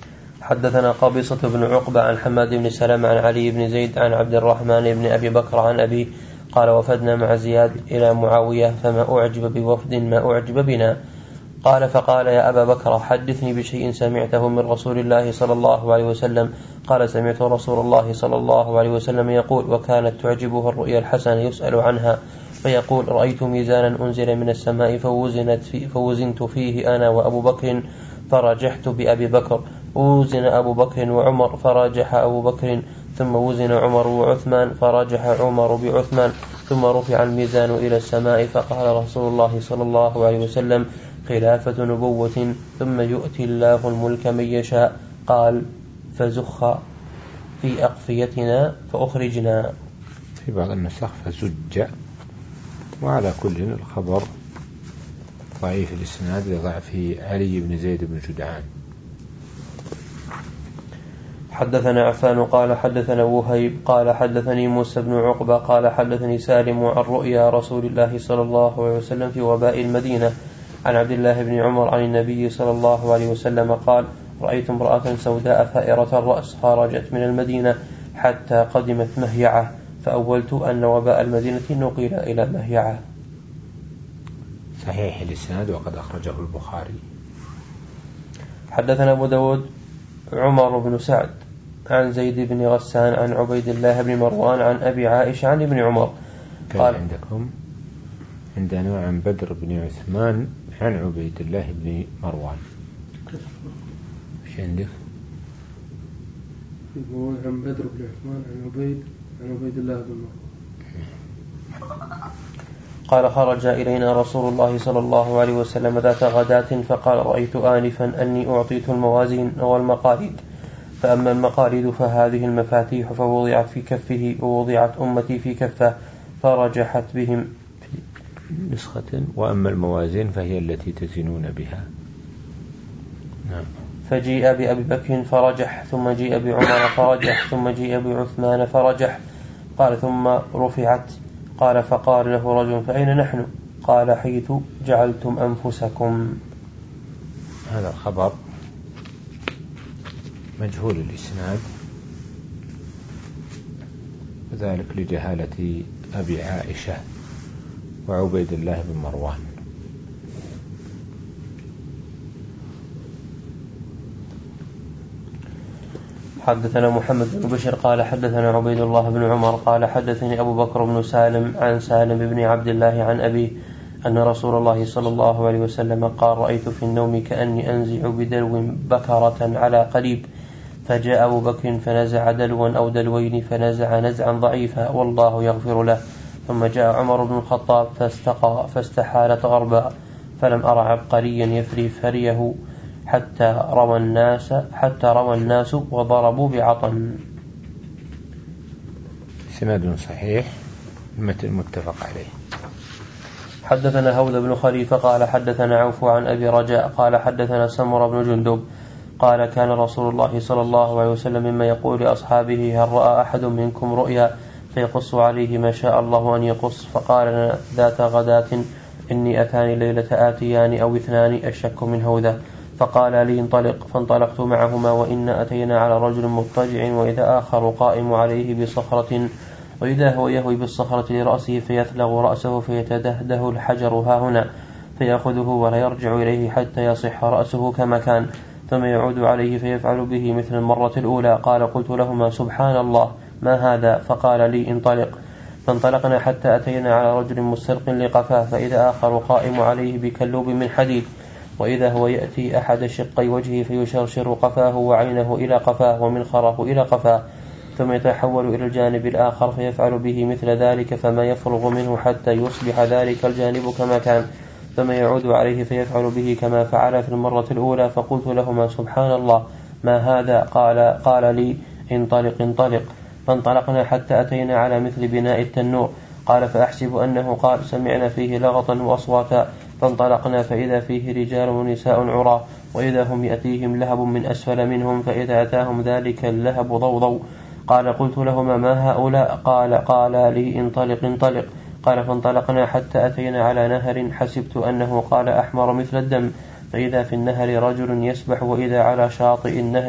حدثنا قبيصة بن عقبة عن حماد بن سلمة عن علي بن زيد عن عبد الرحمن بن أبي بكر عن أبيه قال وفدنا مع زياد إلى معاوية فما أعجب بوفد ما أعجب بنا. قال فقال يا أبا بكر حدثني بشيء سمعته من رسول الله صلى الله عليه وسلم. قال سمعت رسول الله صلى الله عليه وسلم يقول وكانت تعجبه الرؤيا الحسنة يسأل عنها فيقول رأيت ميزانا أنزل من السماء فوزنت في فوزنت فيه أنا وأبو بكر فرجحت بأبي بكر ووزن أبو بكر وعمر فرجح أبو بكر ثم وزن عمر وعثمان فرجح عمر بعثمان ثم رفع الميزان إلى السماء فقال رسول الله صلى الله عليه وسلم خلافة نبوة ثم يؤتي الله الملك من يشاء. قال فزخ في أقفيتنا فأخرجنا. في بعض النسخ فزج. وعلى كل الخبر ضعيف الإسناد لضعف علي بن زيد بن جدعان. حدثنا عفان قال حدثنا وهيب قال حدثني موسى بن عقبة قال حدثني سالم عن رؤيا رسول الله صلى الله عليه وسلم في وباء المدينة عن عبد الله بن عمر عن النبي صلى الله عليه وسلم قال رأيت امرأة سوداء ثائرة الرأس خرجت من المدينة حتى قدمت مهيعة فأولت أن وباء المدينة نقل إلى مهيعة. صحيح الإسناد وقد أخرجه البخاري. حدثنا أبو داود عمر بن سعد عن زيد بن غسان عن عبيد الله بن مروان عن أبي عائشة عن ابن عمر قال عندكم عندنا عن بدر بن عثمان عن عبيد الله بن مروان. ايش عندك؟ يقول عن بدر بن عثمان عن عبيد عن عبيد الله بن مروان قال خرج إلينا رسول الله صلى الله عليه وسلم ذات غداة فقال رأيت آنفا أني أعطيت الموازين والمقاليد فأما المقاليد فهذه المفاتيح فوضعت في كفه ووضعت أمتي في كفه فرجحت بهم نسخة وأما الموازين فهي التي تزنون بها. نعم. فجيء بأبي بكر فرجح ثم جيء بعمر فرجح ثم جيء بعثمان فرجح. قال ثم رفعت. قال فقال له رجل فأين نحن؟ قال حيث جعلتم أنفسكم. هذا الخبر مجهول الإسناد وذلك لجهالة أبي عائشة وعبيد الله بن مروان. حدثنا محمد بن بشر قال حدثنا عبيد الله بن عمر قال حدثني أبو بكر بن سالم عن سالم بن عبد الله عن أبي أن رسول الله صلى الله عليه وسلم قال رأيت في النوم كأني أنزع بدلو بكرة على قريب فجاء أبو بكر فنزع دلوا أو دلوين فنزع نزعا ضعيفا والله يغفر له. ثم جاء عمر بن الخطاب فاستقى فاستحالت غربا فلم أرى عبقريا يفري فريه حتى روى الناس حتى روى الناس وضربوا بعطن. سند صحيح متفق عليه. حدثنا هود بن خليفة قال حدثنا عوف عن أبي رجاء قال حدثنا سمر بن جندب قال كان رسول الله صلى الله عليه وسلم مما يقول لأصحابه هل رأى أحد منكم رؤيا فيقص عليه ما شاء الله أن يقص. فقال لنا ذات غداة إني أتاني ليلة آتيان أو اثنان أشك من هودة فقال لي انطلق فانطلقت معهما وإن أتينا على رجل مضطجع وإذا آخر قائم عليه بصخرة وإذا هو يهوي بالصخرة لرأسه فيثلغ رأسه فيتدهده الحجر ها هنا فيأخذه ولا يرجع إليه حتى يصح رأسه كما كان ثم يعود عليه فيفعل به مثل المرة الأولى. قال قلت لهما سبحان الله ما هذا؟ فقال لي انطلق فانطلقنا حتى أتينا على رجل مستلق لقفاه فإذا آخر قائم عليه بكلوب من حديد وإذا هو يأتي أحد شقي وجهه فيشرشر قفاه وعينه إلى قفاه ومنخره إلى قفاه ثم يتحول إلى الجانب الآخر فيفعل به مثل ذلك فما يفرغ منه حتى يصبح ذلك الجانب كما كان ثم يعود عليه فيفعل به كما فعل في المرة الأولى. فقلت لهما سبحان الله ما هذا؟ قال قال لي انطلق انطلق فانطلقنا حتى أتينا على مثل بناء التنور. قال فأحسب أنه قال سمعنا فيه لغطا وأصواتا فانطلقنا فإذا فيه رجال ونساء عرى وإذا هم يأتيهم لهب من أسفل منهم فإذا أتاهم ذلك اللهب ضوضوا. قال قلت لهما ما هؤلاء؟ قال قال لي انطلق انطلق. قال فانطلقنا حتى أتينا على نهر حسبت أنه قال أحمر مثل الدم فإذا في النهر رجل يسبح وإذا على شاطئ النهر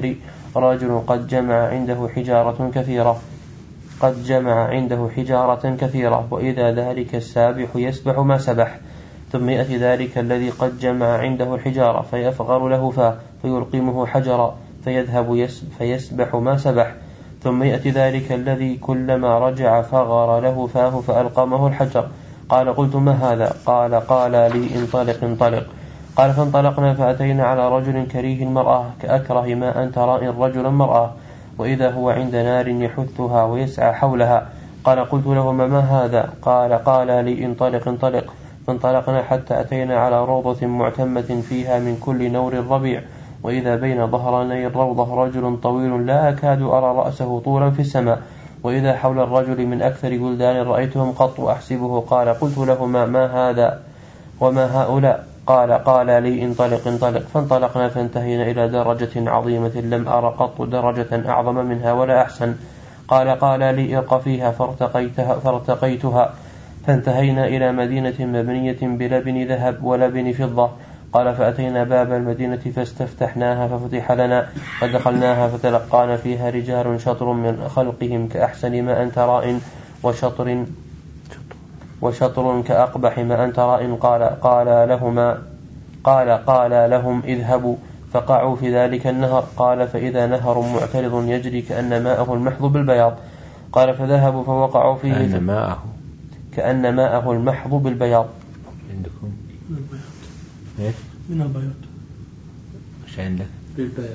رجل قد جمع عنده حجارة كثيرة قد جمع عنده حجارة كثيرة وإذا ذلك السابح يسبح ما سبح، ثم يأتي ذلك الذي قد جمع عنده الحجارة فيفغر له فاه فيلقمه حجرا فيذهب فيسبح ما سبح، ثم يأتي ذلك الذي كلما رجع فغر له فاه فألقمه الحجر. قال قلت ما هذا؟ قال قال لي انطلق انطلق. قال فانطلقنا فأتينا على رجل كريه المرأة كأكره ما أن ترى إن رجلا مرأة، وإذا هو عند نار يحثها ويسعى حولها. قال قلت لهما ما هذا؟ قال قال لي انطلق انطلق. فانطلقنا حتى أتينا على روضة معتمة فيها من كل نور ربيع، وإذا بين ظهراني الروضة رجل طويل لا أكاد أرى رأسه طولا في السماء، وإذا حول الرجل من أكثر بلدان رأيتهم قط أحسبه. قال قلت لهما ما هذا وما هؤلاء؟ قال قال لي انطلق انطلق. فانطلقنا فانتهينا إلى درجة عظيمة لم أر قط درجة أعظم منها ولا أحسن. قال قال لي ارق فيها فارتقيتها, فارتقيتها فانتهينا إلى مدينة مبنية بلبن ذهب ولبن فضة. قال فأتينا باب المدينة فاستفتحناها ففتح لنا فدخلناها فتلقانا فيها رجال شطر من خلقهم كأحسن ما أنت رائن وشطر وشطر كأقبح ما أنت رائن. قال قال لهما قال قال لهم اذهبوا فقعوا في ذلك النهر. قال فإذا نهر معترض يجري كأن ماءه المحض بالبياض. قال فذهبوا فوقعوا فيه كأن ماءه كأن ماءه المحض بالبياض. عندكم من البياض إيه؟ من البياض مش عندك بالبياض.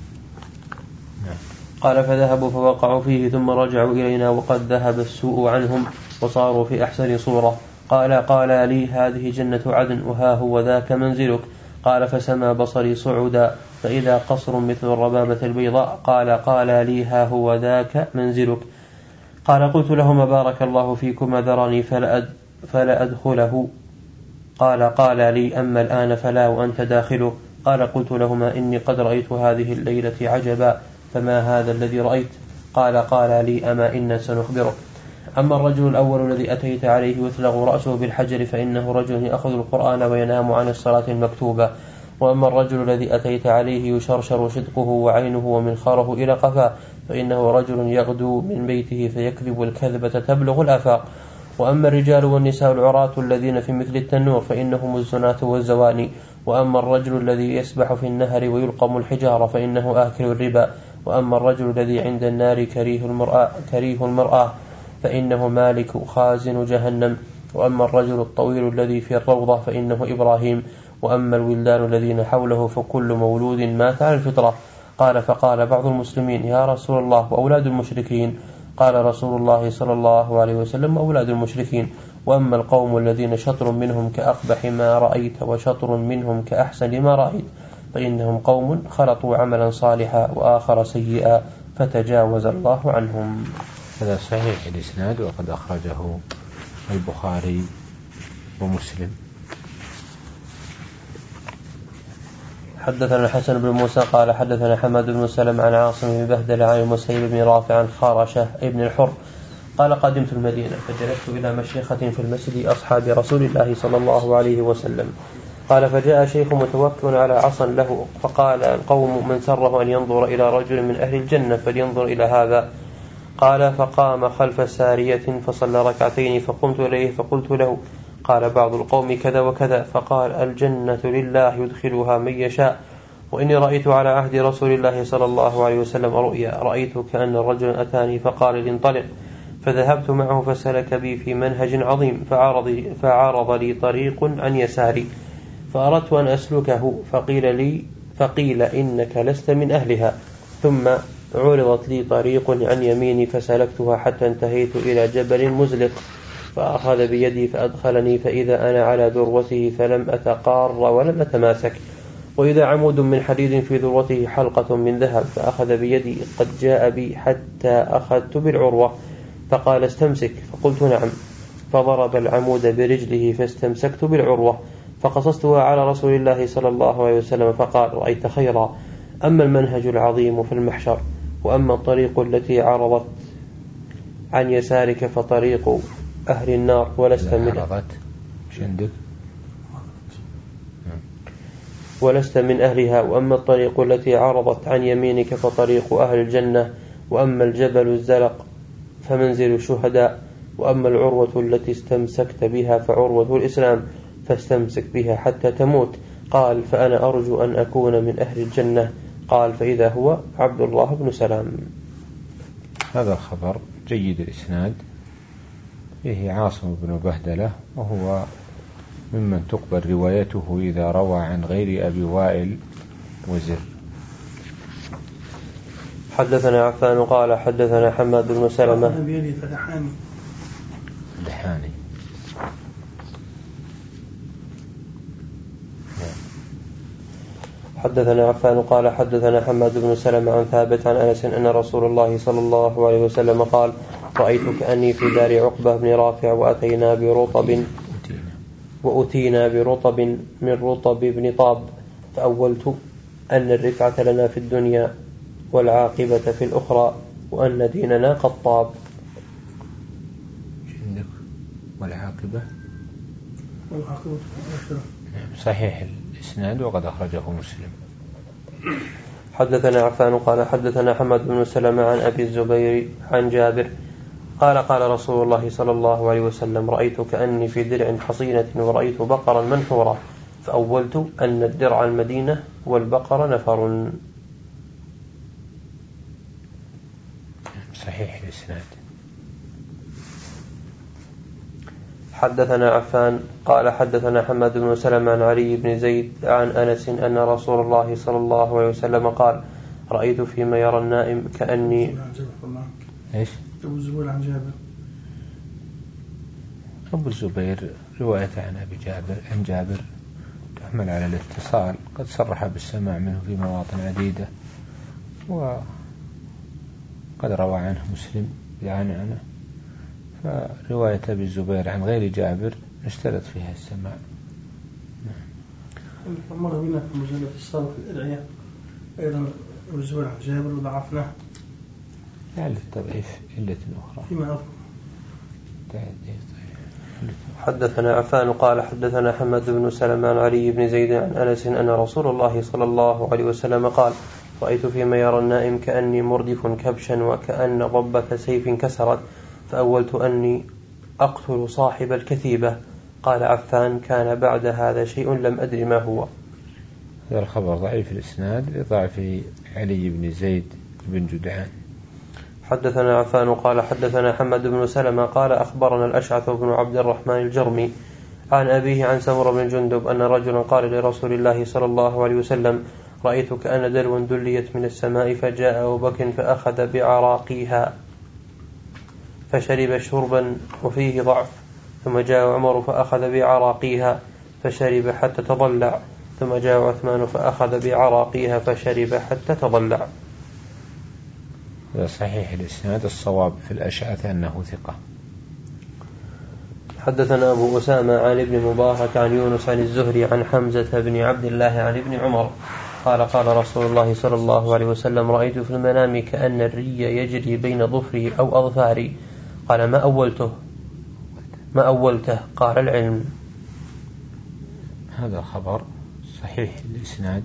نعم. قال فذهبوا فوقعوا فيه ثم رجعوا إلينا وقد ذهب السوء عنهم وصاروا في أحسن صورة. قال قال لي هذه جنة عدن وها هو ذاك منزلك. قال فسمى بصري صعدا فإذا قصر مثل الربابة البيضاء. قال قال لي ها هو ذاك منزلك. قال قلت لهما بارك الله فيكما ذرني فلا, فلا أدخله. قال قال لي أما الآن فلا وأنت داخله. قال قلت لهما إني قد رأيت هذه الليلة عجبا فما هذا الذي رأيت؟ قال قال لي أما إنا سنخبرك. أما الرجل الأول الذي أتيت عليه يثلغ رأسه بالحجر فإنه رجل يأخذ القرآن وينام عن الصلاة المكتوبة. وأما الرجل الذي أتيت عليه يشرشر شدقه وعينه ومنخاره إلى قفاه فإنه رجل يغدو من بيته فيكذب الكذبة تبلغ الآفاق. وأما الرجال والنساء العراة الذين في مثل التنور فإنهم الزناة والزواني. وأما الرجل الذي يسبح في النهر ويلقم الحجارة فإنه آكل الربا. وأما الرجل الذي عند النار كريه المرأة, كريه المرأة فإنه مالك خازن جهنم. وأما الرجل الطويل الذي في الروضة فإنه إبراهيم. وأما الولدان الذين حوله فكل مولود مات على الفطرة. قال فقال بعض المسلمين يا رسول الله وأولاد المشركين؟ قال رسول الله صلى الله عليه وسلم أولاد المشركين. وأما القوم الذين شطر منهم كأقبح ما رأيت وشطر منهم كأحسن ما رأيت فإنهم قوم خلطوا عملا صالحا وآخر سيئا فتجاوز الله عنهم. هذا صحيح الإسناد وقد أخرجه البخاري ومسلم. حدثنا الحسن بن موسى قال حدثنا حماد بن سلم عن عاصم بن بهدل عن المسيب بن رافع عن خارشة ابن الحر قال قدمت المدينة فجلست إلى مشيخة في المسجد أصحاب رسول الله صلى الله عليه وسلم. قال فجاء شيخ متوكل على عصا له فقال القوم من سره أن ينظر إلى رجل من أهل الجنة فلينظر إلى هذا. قال فقام خلف سارية فصلى ركعتين فقمت إليه فقلت له قال بعض القوم كذا وكذا. فقال الجنة لله يدخلها من يشاء. وإني رأيت على عهد رسول الله صلى الله عليه وسلم رؤيا رأيت كأن الرجل أتاني فقال لي انطلق فذهبت معه فسلك بي في منهج عظيم فعرض, فعرض لي طريق عن يساري فأردت أن أسلكه فقيل لي فقيل إنك لست من أهلها. ثم عرضت لي طريق عن يميني فسلكتها حتى انتهيت إلى جبل مزلق فأخذ بيدي فأدخلني فإذا أنا على ذروته فلم أتقار ولم أتماسك وإذا عمود من حديد في ذروته حلقة من ذهب فأخذ بيدي قد جاء بي حتى أخذت بالعروة فقال استمسك فقلت نعم فضرب العمود برجله فاستمسكت بالعروة فقصصتها على رسول الله صلى الله عليه وسلم فقال رأيت خيرا. أما المنهج العظيم في المحشر وأما الطريق التي عرضت عن يسارك فطريق أهل النار ولست من عرضت مش عندك ولست من أهلها. وأما الطريق التي عرضت عن يمينك فطريق أهل الجنة، وأما الجبل الزلق فمنزل الشهداء، وأما العروة التي استمسكت بها فعروة الإسلام، فاستمسك بها حتى تموت. قال: فأنا أرجو أن أكون من أهل الجنة. قال: فإذا هو عبد الله بن سلام. هذا الخبر جيد الإسناد، فيه عاصم بن بهدلة، وهو ممن تقبل روايته إذا روى عن غير أبي وائل وزر. حدثنا عفان قال حدثنا حماد بن سلمة دحاني حدثنا عفان قال حدثنا حماد بن سلمة عن ثابت عن أنس أن رسول الله صلى الله عليه وسلم قال: رأيت كأني في دار عقبة بن رافع وأتينا برطب وأتينا برطب من رطب بن طاب، فأولت أن الرفعة لنا في الدنيا والعاقبة في الأخرى، وأن ديننا قد طاب. والعاقبة والعاقبة في الآخرة. صحيح الإسناد وقد أخرجه مسلم. حدثنا عفان قال حدثنا حماد بن سلمة عن أبي الزبير عن جابر قال: قال رسول الله صلى الله عليه وسلم: رأيت كأني في درع حصينة ورأيت بقرا منحورا، فأولت أن الدرع المدينة والبقر نفر. صحيح الإسناد. حدثنا عفان قال حدثنا حماد بن سلمة عن علي بن زيد عن أنس أن رسول الله صلى الله عليه وسلم قال: رأيت فيما يرى النائم كأني إيش؟ أبو الزبير عن جابر. أبو الزبير روايته عن أبي جابر عن جابر تحمل على الاتصال، قد صرح بالسماع منه في مواطن عديدة، وقد روى عنه مسلم بعنعنه، فرواية أبي الزبير عن غير جابر اشترط فيها السماع. مر بنا في مجلة السابق الأدعية أيضا أبو الزبير عن جابر وضعفناه لعل التضعيف علة أخرى فيما أظن. حدثنا عفان قال حدثنا حماد بن سلمة عن علي بن زيد عن أنس أن رسول الله صلى الله عليه وسلم قال: رأيت فيما يرى النائم كأني مردف كبشا وكأن ضبة سيف كسرت، فأولت أني أقتل صاحب الكتيبة. قال عفان: كان بعد هذا شيء لم أدري ما هو. هذا الخبر ضعيف الإسناد لضعف علي بن زيد بن جدعان. حدثنا عفان قال حدثنا حماد بن سلمة قال أخبرنا الأشعث بن عبد الرحمن الجرمي عن أبيه عن سمر بن جندب أن رجلا قال لرسول الله صلى الله عليه وسلم: رأيت كأن دلوا دليت من السماء، فجاء أبو بكر فأخذ بعراقيها فشرب شربا وفيه ضعف، ثم جاء عمر فأخذ بعراقيها فشرب حتى تضلع، ثم جاء عثمان فأخذ بعراقيها فشرب حتى تضلع. صحيح الإسناد. الصواب في الأشعث أنه ثقة. حدثنا أبو أسامة عن ابن مبارك عن يونس عن الزهري عن حمزة بن عبد الله عن ابن عمر قال: قال رسول الله صلى الله عليه وسلم: رأيت في المنام كأن الري يجري بين ظفري أو أظفاري. قال: ما أولته ما أولته قال: العلم. هذا خبر صحيح الإسناد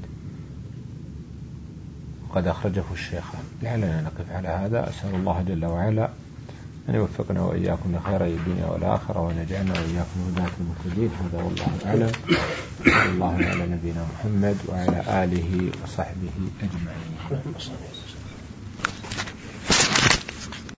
وقد أخرجه الشيخان. لعلنا نقف على هذا. أسأل الله جل وعلا أن يوفقنا وإياكم لخير الدنيا والآخرة، ونجعلنا وإياكم هداة المهتدين. هذا والله أعلم. صلى الله على نبينا محمد وعلى آله وصحبه أجمعين.